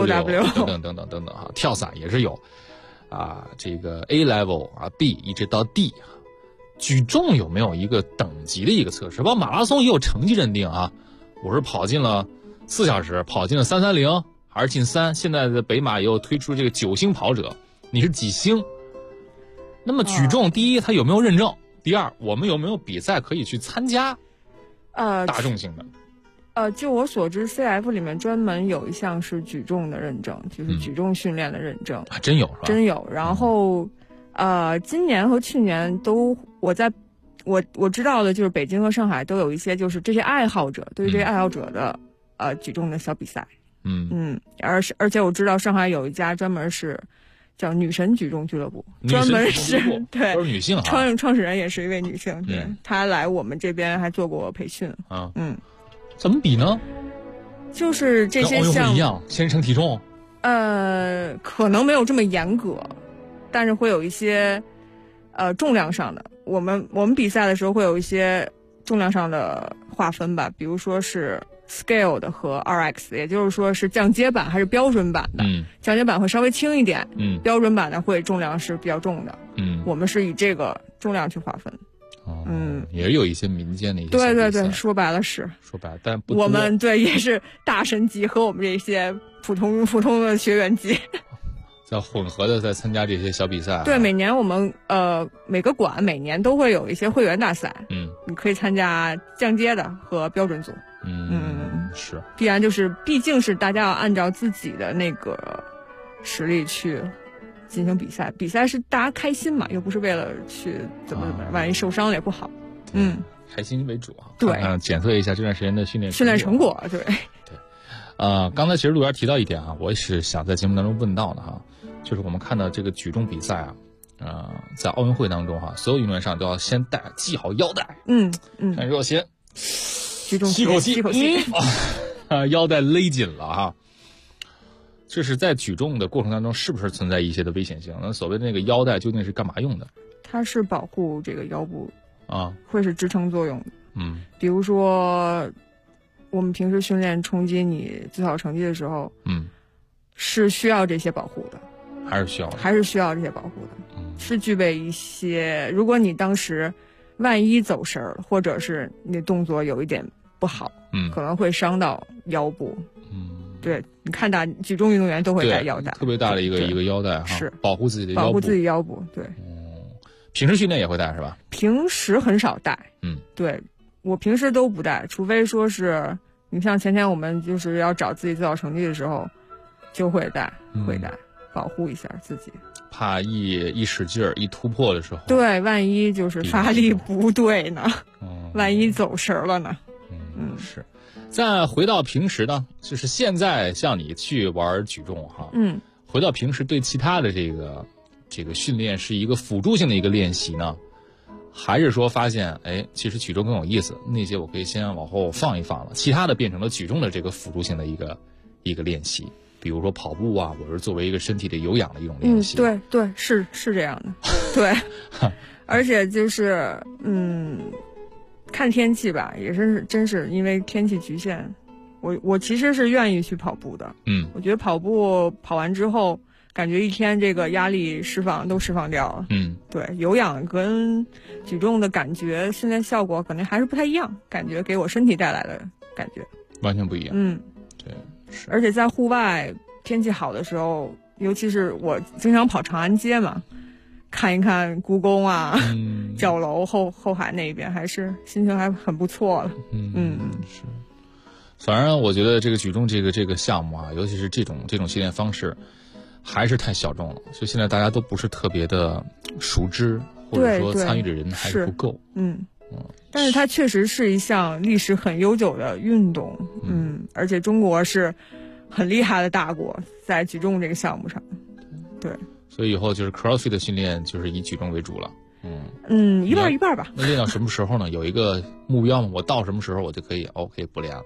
AOW 等等啊，跳伞也是有啊，这个 A Level 啊 B 一直到 D。举重有没有一个等级的一个测试？包括马拉松也有成绩认定啊，我是跑进了4小时，跑进了330，还是进3？现在的北马也有推出这个9星跑者，你是几星？那么举重，第一，它有没有认证？第二，我们有没有比赛可以去参加？大众性的。 就我所知 ，CF 里面专门有一项是举重的认证，就是举重训练的认证。 真有是吧？ 真有。然后，今年和去年都我知道的就是北京和上海都有一些就是这些爱好者对于这些爱好者的举重的小比赛。而且我知道上海有一家专门是叫女神举重俱乐部，专门是对都是女性创始人也是一位女性，对，她来我们这边还做过培训啊。怎么比呢？ 就是这些项目一样，先称体重。 可能没有这么严格，但是会有一些重量上的。我们比赛的时候会有一些重量上的划分吧，比如说是 scale 的和 RX， 也就是说是降阶版还是标准版的。降阶版会稍微轻一点，标准版的会重量是比较重的。我们是以这个重量去划分。 也有一些民间的一些对，说白了是说白了，但不多。 我们对也是大神级和我们这些普通的学员级。 在混合的在参加这些小比赛。 对，每年我们每个馆每年都会有一些会员大赛，你可以参加降阶的和标准组。 是， 毕竟是大家要按照自己的那个实力去进行比赛，比赛是大家开心嘛，又不是为了去怎么万一受伤了也不好。 开心为主啊。 对， 检测一下这段时间的训练成果。对。 刚才其实陆源提到一点啊，我也是想在节目当中问到的哈，就是我们看到这个举重比赛啊，在奥运会当中哈，所有运动员上都要先系好腰带。看热先举重吸口气，腰带勒紧了哈。这是在举重的过程当中，是不是存在一些的危险性？那所谓的那个腰带究竟是干嘛用的？ 它是保护这个腰部啊， 会是支撑作用的。比如说我们平时训练冲击你最好成绩的时候，是需要这些保护的， 还是需要这些保护的，是具备一些。如果你当时万一走神儿，或者是你动作有一点不好，可能会伤到腰部。对，你看举重运动员都会带腰带， 特别大的一个腰带哈， 是保护自己的腰部。对， 平时训练也会带是吧？ 平时很少带，对，我平时都不带，除非说是你像前天我们就是要找自己最好成绩的时候，就会带，保护一下自己， 怕一使劲儿一突破的时候， 对，万一就是发力不对呢，万一走神了呢， 是。再回到平时呢，就是现在像你去玩举重哈，回到平时对其他的这个训练是一个辅助性的一个练习呢，还是说发现其实举重更有意思，那些我可以先往后放一放了，其他的变成了举重的这个辅助性的一个练习，比如说跑步啊，我是作为一个身体的有氧的一种练习。 对，是这样的，对，而且就是看天气吧，也是真是因为天气局限，我其实是愿意去跑步的。我觉得跑步跑完之后，感觉一天这个压力都释放掉了。对，有氧跟举重的感觉训练效果可能还是不太一样，感觉给我身体带来的感觉完全不一样。对，是。 而且在户外天气好的时候，尤其是我经常跑长安街嘛，看一看故宫啊、角楼、后海那边，还是心情还很不错了。 是。反正我觉得这个举重这个项目啊，尤其是这种训练方式，还是太小众了，所以现在大家都不是特别的熟知，或者说参与的人还是不够。 但是它确实是一项历史很悠久的运动。而且中国是很厉害的大国，在举重这个项目上。对。 所以以后就是 CrossFit 的训练就是以举重为主了。 一半一半吧。 那练到什么时候呢？有一个目标吗？我到什么时候我就可以 OK 不练了？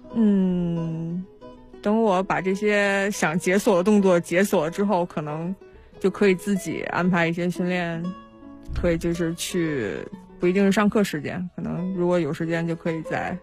等我把这些想解锁的动作解锁了之后，可能就可以自己安排一些训练，可以就是去不一定是上课时间，可能如果有时间就可以在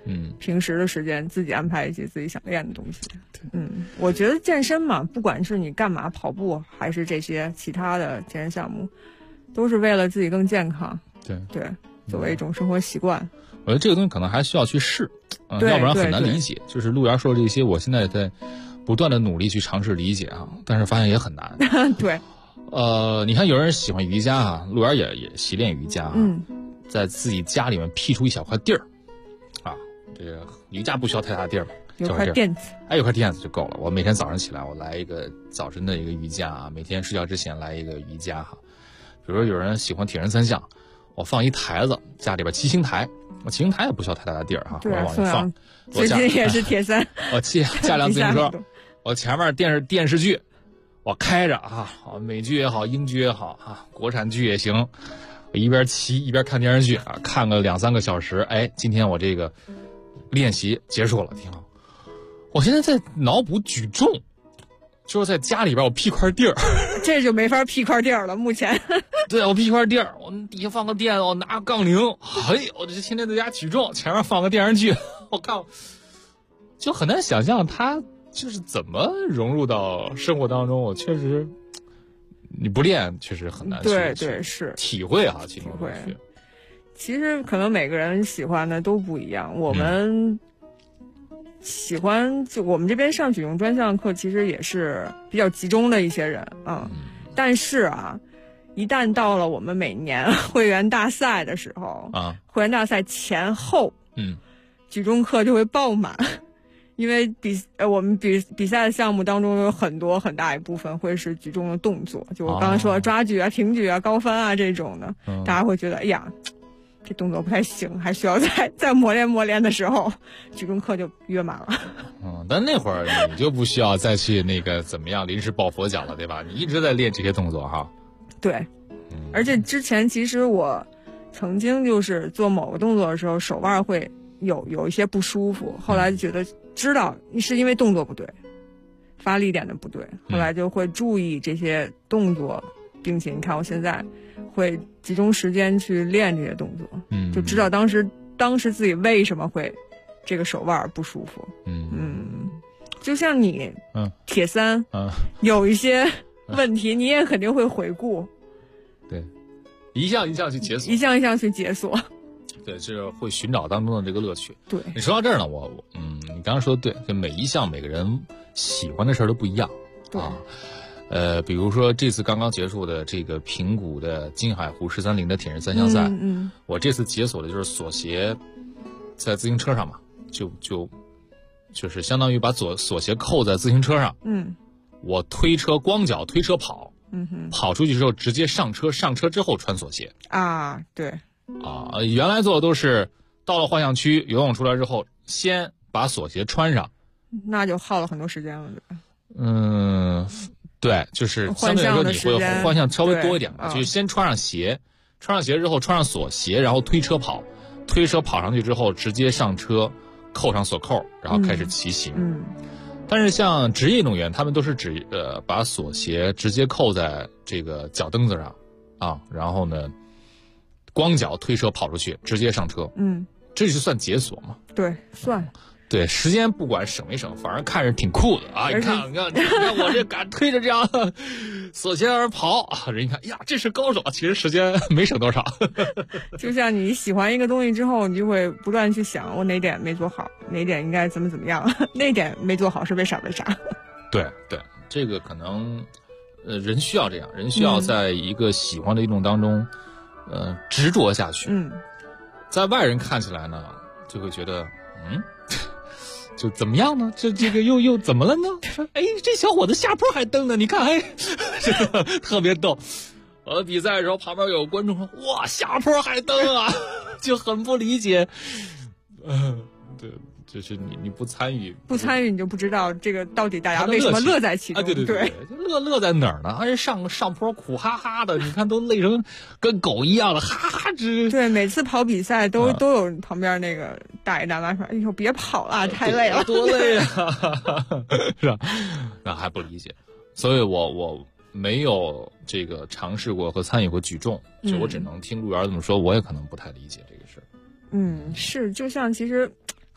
平时的时间自己安排一些自己想练的东西。我觉得健身嘛，不管是你干嘛，跑步还是这些其他的健身项目，都是为了自己更健康。对，作为一种生活习惯。 我觉得这个东西可能还需要去试，要不然很难理解。就是陆源说的这些，我现在在不断的努力去尝试理解啊，但是发现也很难。 对。 你看有人喜欢瑜伽啊，陆源也习练瑜伽啊，在自己家里面辟出一小块地儿，啊，这个瑜伽不需要太大地儿嘛， 有块垫子， 有块垫子就够了。我每天早上起来，我来一个早晨的一个瑜伽啊，每天睡觉之前来一个瑜伽哈。比如说有人喜欢铁人三项，我放一台子，家里边骑行台，我骑行台也不需要太大的地儿哈，我往上放。 最近也是铁三， 我驾辆自行车，我前面电视剧。我开着啊，美剧也好，英剧也好啊，国产剧也行，我一边骑一边看电视剧啊，看个2-3个小时，今天我这个练习结束了，挺好。我现在在脑补举重，就是在家里边我辟块地儿， 这就没法辟块地儿了。目前， 对我辟块地儿，我底下放个垫子，我拿个杠铃，我这天天在家举重，前面放个电视剧，我看，就很难想象他。就是怎么融入到生活当中，我确实，你不练确实很难去是体会啊， 体会。其实可能每个人喜欢的都不一样，我们喜欢就我们这边上举重专项课，其实也是比较集中的一些人但是啊，一旦到了我们每年会员大赛的时候会员大赛前后，举重课就会爆满。因为我们比赛的项目当中有很大一部分会是举重的动作，就我刚才说抓举啊、挺举啊、高翻啊这种的，大家会觉得哎呀，这动作不太行，还需要再磨练的时候，举重课就约满了。 但那会儿你就不需要再去那个怎么样临时抱佛脚了，对吧？你一直在练这些动作哈。 对，而且之前其实我曾经就是做某个动作的时候，手腕会有一些不舒服，后来就觉得。知道是因为动作不对，发力点的不对，后来就会注意这些动作，并且你看我现在会集中时间去练这些动作，就知道当时自己为什么会这个手腕不舒服，就像你铁三有一些问题，你也肯定会回顾， 对，一项一项去解锁， 一项一项去解锁。 对，是会寻找当中的这个乐趣。 对， 你说到这儿呢，你刚刚说的对，就每一项每个人喜欢的事儿都不一样啊。比如说这次刚刚结束的这个平谷的金海湖13陵的铁人三项赛，我这次解锁的就是锁鞋，在自行车上嘛，就是相当于把锁鞋扣在自行车上，我推车光脚推车跑，跑出去之后直接上车，上车之后穿锁鞋啊，对。 原来做的都是到了幻象区游泳出来之后，先把锁鞋穿上， 那就耗了很多时间了。 对，就是相对来说你会幻象稍微多一点吧，就是先穿上鞋，穿上鞋之后穿上锁鞋，然后推车跑上去之后直接上车，扣上锁扣，然后开始骑行。但是像职业运动员，他们都是把锁鞋直接扣在这个脚蹬子上啊，然后呢。光脚推车跑出去，直接上车，这就算解锁嘛？ 对，算。 对，时间不管省没省，反正看着挺酷的啊！你看我这敢推着这样锁鞋而跑啊，人一看呀，这是高手，其实时间没省多少。 就像你喜欢一个东西之后，你就会不断去想，我哪点没做好，哪点应该怎么样，那点没做好是为啥？ 对，这个可能人需要这样，人需要在一个喜欢的运动当中。执着下去。在外人看起来呢，就会觉得，就怎么样呢？这个又怎么了呢？这小伙子下坡还蹬呢，你看，这个特别逗。比赛的时候旁边有观众说：“哇，下坡还蹬啊！”就很不理解。对。就是你不参与你就不知道这个到底大家为什么乐在其中。 对，乐在哪儿呢？而且上坡苦哈哈的，你看都累成跟狗一样的，哈哈对，每次跑比赛都有旁边那个大爷大妈说：“哎呦，别跑了，太累了， 多累啊！”是吧？那还不理解，所以我没有这个尝试过和参与过举重，就我只能听陆源这么说，我也可能不太理解这个事儿。 是，就像其实。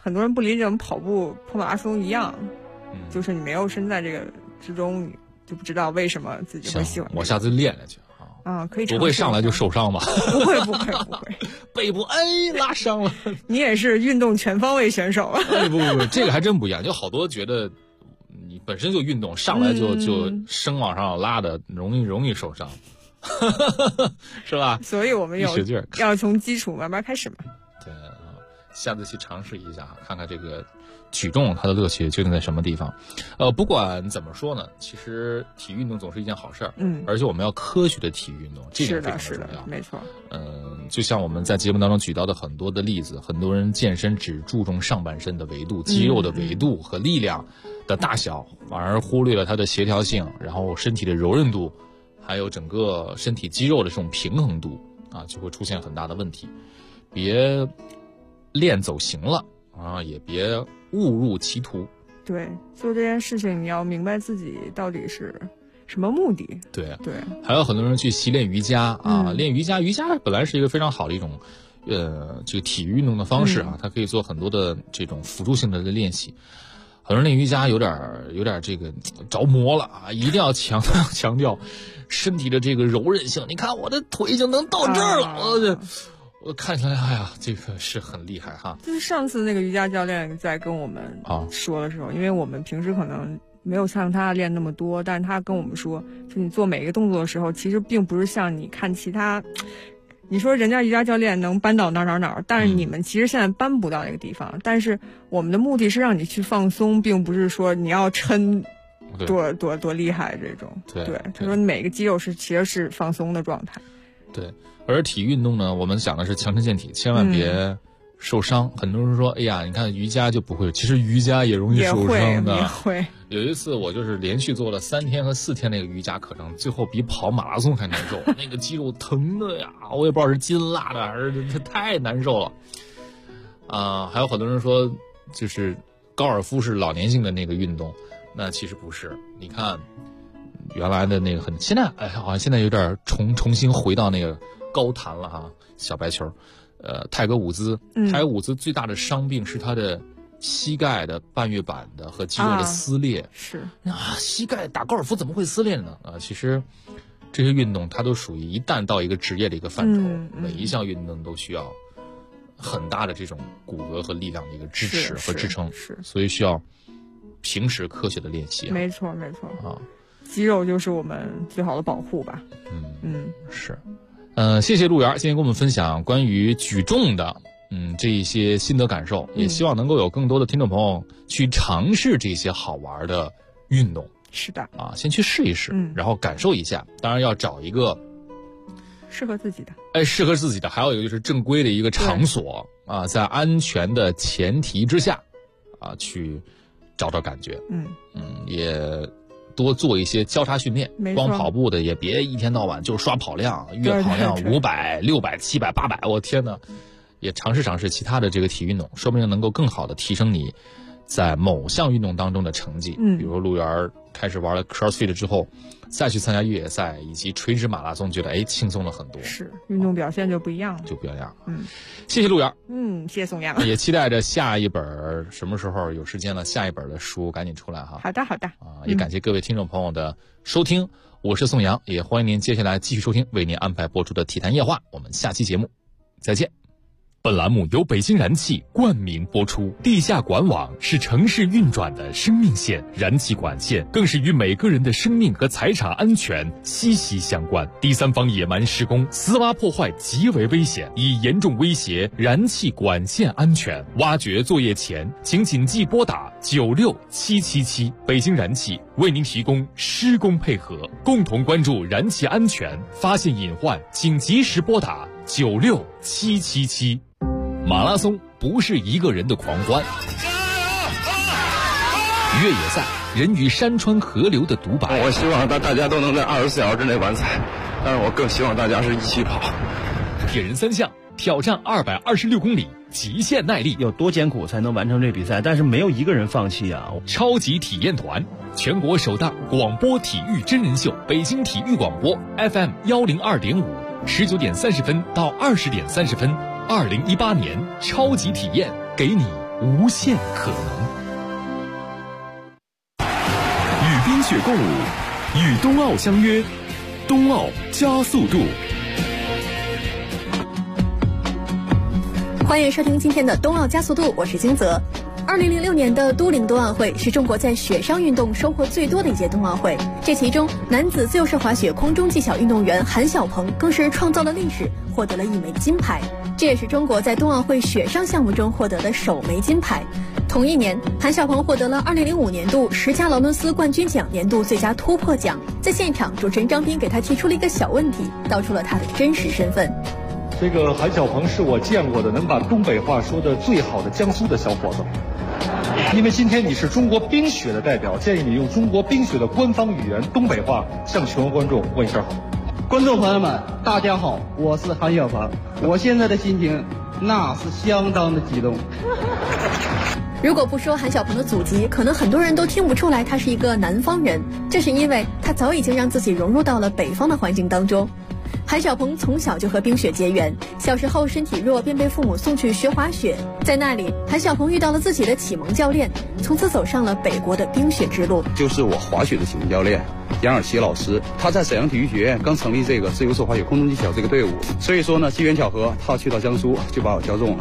很多人不理解我们跑步、跑马拉松一样，就是你没有身在这个之中，你就不知道为什么自己会喜欢。 我下次练练去啊，可以。 不会上来就受伤吧？ 不会， 背部拉伤了。 你也是运动全方位选手啊？ 不，这个还真不一样。就好多觉得你本身就运动，上来就生往上拉的，容易受伤。是吧？ 所以我们要从基础慢慢开始嘛。 对，下次去尝试一下，看看这个举重它的乐趣究竟在什么地方。不管怎么说呢，其实体育运动总是一件好事儿。而且我们要科学的体育运动，这点非常重要。 没错。 就像我们在节目当中举到的很多的例子，很多人健身只注重上半身的维度、肌肉的维度和力量的大小，反而忽略了它的协调性，然后身体的柔韧度。还有整个身体肌肉的这种平衡度啊，就会出现很大的问题。别练走形了啊，也别误入歧途。 对，做这件事情你要明白自己到底是什么目的。 对，还有很多人去习练瑜伽啊，练瑜伽本来是一个非常好的一种这个体育运动的方式啊，它可以做很多的这种辅助性的练习。很多人练瑜伽有点这个着魔了啊，一定要强调身体的这个柔韧性。你看我的腿已经能到这儿了，我看起来哎呀，这个是很厉害哈。 就是上次那个瑜伽教练在跟我们说的时候，因为我们平时可能没有像他练那么多，但是他跟我们说，就你做每一个动作的时候，其实并不是像你看其他。你说人家瑜伽教练能搬到哪儿，但是你们其实现在搬不到那个地方。但是我们的目的是让你去放松，并不是说你要抻多厉害这种。对，他说每个肌肉其实是放松的状态。 对，而体育运动呢，我们讲的是强身健体，千万别受伤。很多人说，哎呀，你看瑜伽就不会，其实瑜伽也容易受伤的。 也会。 有一次我就是连续做了3天和4天那个瑜伽课程，最后比跑马拉松还难受，那个肌肉疼的呀，我也不知道是筋拉的还是太难受了。还有很多人说，就是高尔夫是老年性的那个运动，那其实不是。你看原来的那个现在好像现在有点重新回到那个高弹了哈，小白球。泰格伍兹最大的伤病是他的膝盖的半月板的和肌肉的撕裂。 是膝盖打高尔夫怎么会撕裂呢？其实这些运动它都属于一旦到一个职业的一个范畴，每一项运动都需要很大的这种骨骼和力量的一个支持和支撑，所以需要平时科学的练习。 没错肌肉就是我们最好的保护吧。 是。谢谢陆源今天跟我们分享关于举重的这一些心得感受，也希望能够有更多的听众朋友去尝试这些好玩的运动。 是的先去试一试，然后感受一下。当然要找一个适合自己的， 还有一个就是正规的一个场所在安全的前提之下去找感觉。也多做一些交叉训练，光跑步的也别一天到晚就刷跑量，月跑量500、600、700、800，我天哪！也尝试其他的这个体育运动，说不定能够更好的提升你在某项运动当中的成绩。比如陆源开始玩了 CrossFit 之后，再去参加越野赛以及垂直马拉松，觉得轻松了很多。 是，运动表现就不一样了。 谢谢陆源。 谢谢宋阳。 也期待着下一本什么时候有时间了，下一本的书赶紧出来哈。 好的。 也感谢各位听众朋友的收听，我是宋阳，也欢迎您接下来继续收听为您安排播出的体坛夜话，我们下期节目再见。 本栏目由北京燃气冠名播出。地下管网是城市运转的生命线，燃气管线更是与每个人的生命和财产安全息息相关。第三方野蛮施工、私挖破坏极为危险，已严重威胁燃气管线安全。挖掘作业前，请谨记拨打96777。北京燃气为您提供施工配合，共同关注燃气安全，发现隐患请及时拨打96777。马拉松不是一个人的狂欢，越野赛人与山川河流的独白。 我希望大家都能在24小时之内完赛，但是我更希望大家是一起跑。 铁人3项挑战226公里，极限耐力， 有多艰苦才能完成这比赛？但是没有一个人放弃啊！ 超级体验团，全国首档广播体育真人秀，北京体育广播 FM 102.5，19点30分到20点30分。2018年超级体验，给你无限可能。与冰雪共舞，与冬奥相约，冬奥加速度。 欢迎收听今天的冬奥加速度，我是金泽。2006年的都灵冬奥会是中国在雪上运动收获最多的一届冬奥会，这其中男子自由式滑雪空中技巧运动员韩晓鹏更是创造了历史，获得了1枚金牌，这也是中国在冬奥会雪上项目中获得的首枚金牌。同一年，韩晓鹏获得了2005年度10佳劳伦斯冠军奖年度最佳突破奖。在现场，主持人张斌给他提出了一个小问题，道出了他的真实身份。 这个韩晓鹏是我见过的能把东北话说得最好的江苏的小伙子。因为今天你是中国冰雪的代表，建议你用中国冰雪的官方语言东北话向全国观众问一声好。 观众朋友们，大家好，我是韩晓鹏，我现在的心情那是相当的激动。 如果不说韩晓鹏的祖籍，可能很多人都听不出来他是一个南方人，这是因为他早已经让自己融入到了北方的环境当中。韩晓鹏从小就和冰雪结缘，小时候身体弱，便被父母送去学滑雪。在那里，韩晓鹏遇到了自己的启蒙教练，从此走上了北国的冰雪之路。 就是我滑雪的启蒙教练杨尔奇老师，他在沈阳体育学院刚成立这个自由式滑雪空中技巧这个队伍，所以说呢，机缘巧合，他去到江苏就把我挑中了。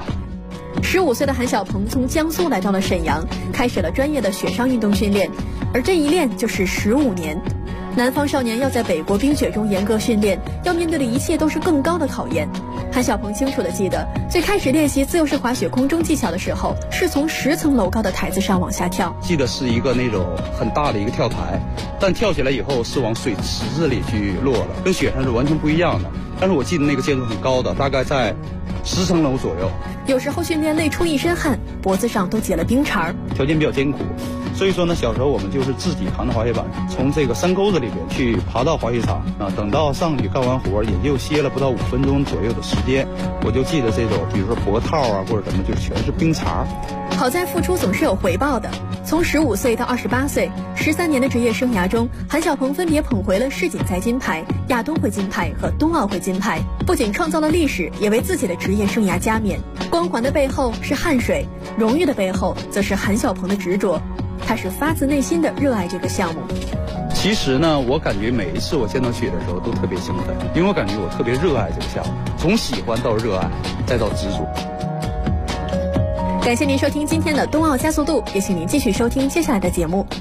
15岁的韩晓鹏从江苏来到了沈阳，开始了专业的雪上运动训练，而这一练就是15年。南方少年要在北国冰雪中严格训练，要面对的一切都是更高的考验。韩晓鹏清楚地记得，最开始练习自由式滑雪空中技巧的时候，是从10层楼高的台子上往下跳。 记得是一个那种很大的一个跳台，但跳起来以后是往水池子里去落了，跟雪上是完全不一样的。但是我记得那个建筑很高的，大概在10层楼左右。 有时候训练累出一身汗，脖子上都结了冰碴。 条件比较艰苦，所以说呢，小时候我们就是自己扛着滑雪板，从这个山沟子里边去爬到滑雪场啊。等到上去干完活，也就歇了不到5分钟左右的时间。我就记得这种，比如说脖套啊或者什么，就全是冰碴。 好在付出总是有回报的。从15岁到28岁，13年的职业生涯中，韩晓鹏分别捧回了世锦赛金牌、亚冬会金牌和冬奥会金牌，不仅创造了历史，也为自己的职业生涯加冕。光环的背后是汗水，荣誉的背后则是韩晓鹏的执着。他是发自内心的热爱这个项目。 其实呢，我感觉每一次我见到雪的时候都特别兴奋，因为我感觉我特别热爱这个项目，从喜欢到热爱，再到执着。 感谢您收听今天的冬奥加速度，也请您继续收听接下来的节目。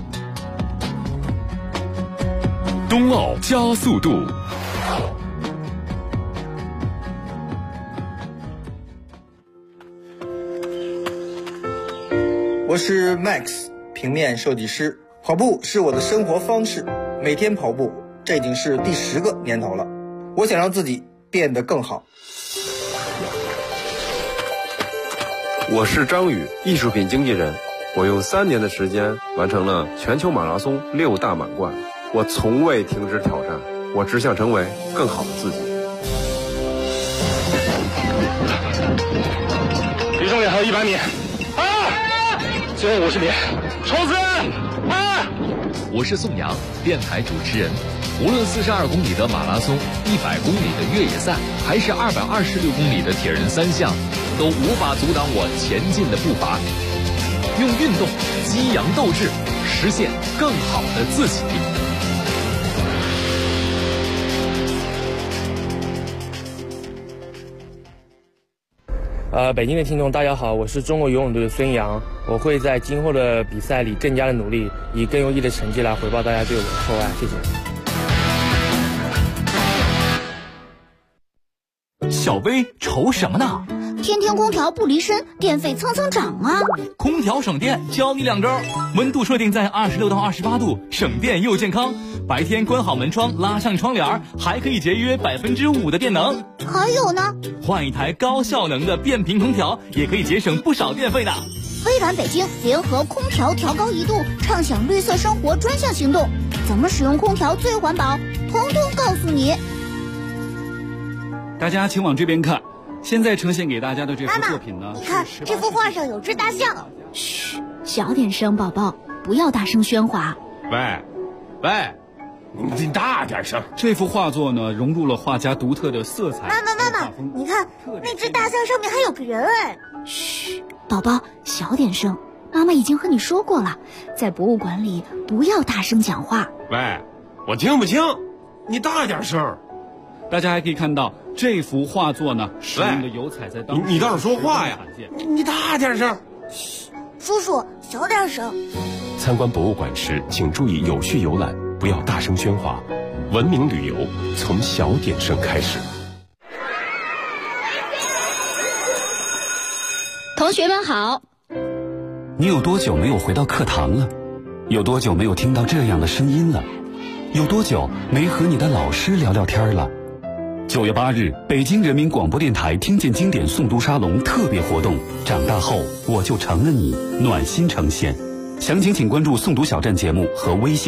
冬奥加速度。 我是 Max， 平面设计师。跑步是我的生活方式，每天跑步，这已经是第10个年头了。我想让自己变得更好。 我是张宇，艺术品经纪人。我用3年的时间完成了全球马拉松6大满贯。我从未停止挑战，我只想成为更好的自己。 离终点还有100米，最后50米，冲刺！ 我是宋阳，电台主持人。无论42公里的马拉松、100公里的越野赛，还是226公里的铁人3项，都无法阻挡我前进的步伐。用运动激扬斗志，实现更好的自己。 北京的听众大家好，我是中国游泳队的孙杨，我会在今后的比赛里更加的努力，以更优异的成绩来回报大家对我的厚爱，谢谢。 小薇愁什么呢？ 天天空调不离身，电费蹭蹭涨啊！ 空调省电，教你2招：温度设定在26到28度，省电又健康；白天关好门窗，拉上窗帘，还可以节约5%的电能。 还有呢， 换一台高效能的变频空调，也可以节省不少电费的。 微软北京联合空调调高1度，畅享绿色生活专项行动，怎么使用空调最环保，统统告诉你。 大家请往这边看，现在呈现给大家的这幅作品呢， 你看这幅画上有只大象。嘘，小点声，宝宝，不要大声喧哗。 喂， 你大点声。 这幅画作呢，融入了画家独特的色彩。 妈妈，你看那只大象上面还有个人哎。 嘘，宝宝，小点声。妈妈已经和你说过了，在博物馆里不要大声讲话。 喂，我听不清，你大点声。 大家还可以看到这幅画作呢，使用的油彩在当时你倒是说话呀！你大点声。 嘘，叔叔小点声。 参观博物馆时，请注意有序游览，不要大声喧哗。文明旅游从小点声开始。 同学们好。 你有多久没有回到课堂了？有多久没有听到这样的声音了？有多久没和你的老师聊聊天了？9月8日，北京人民广播电台听见经典诵读沙龙特别活动，长大后我就成了你，暖心呈现。详情请关注诵读小站节目和微信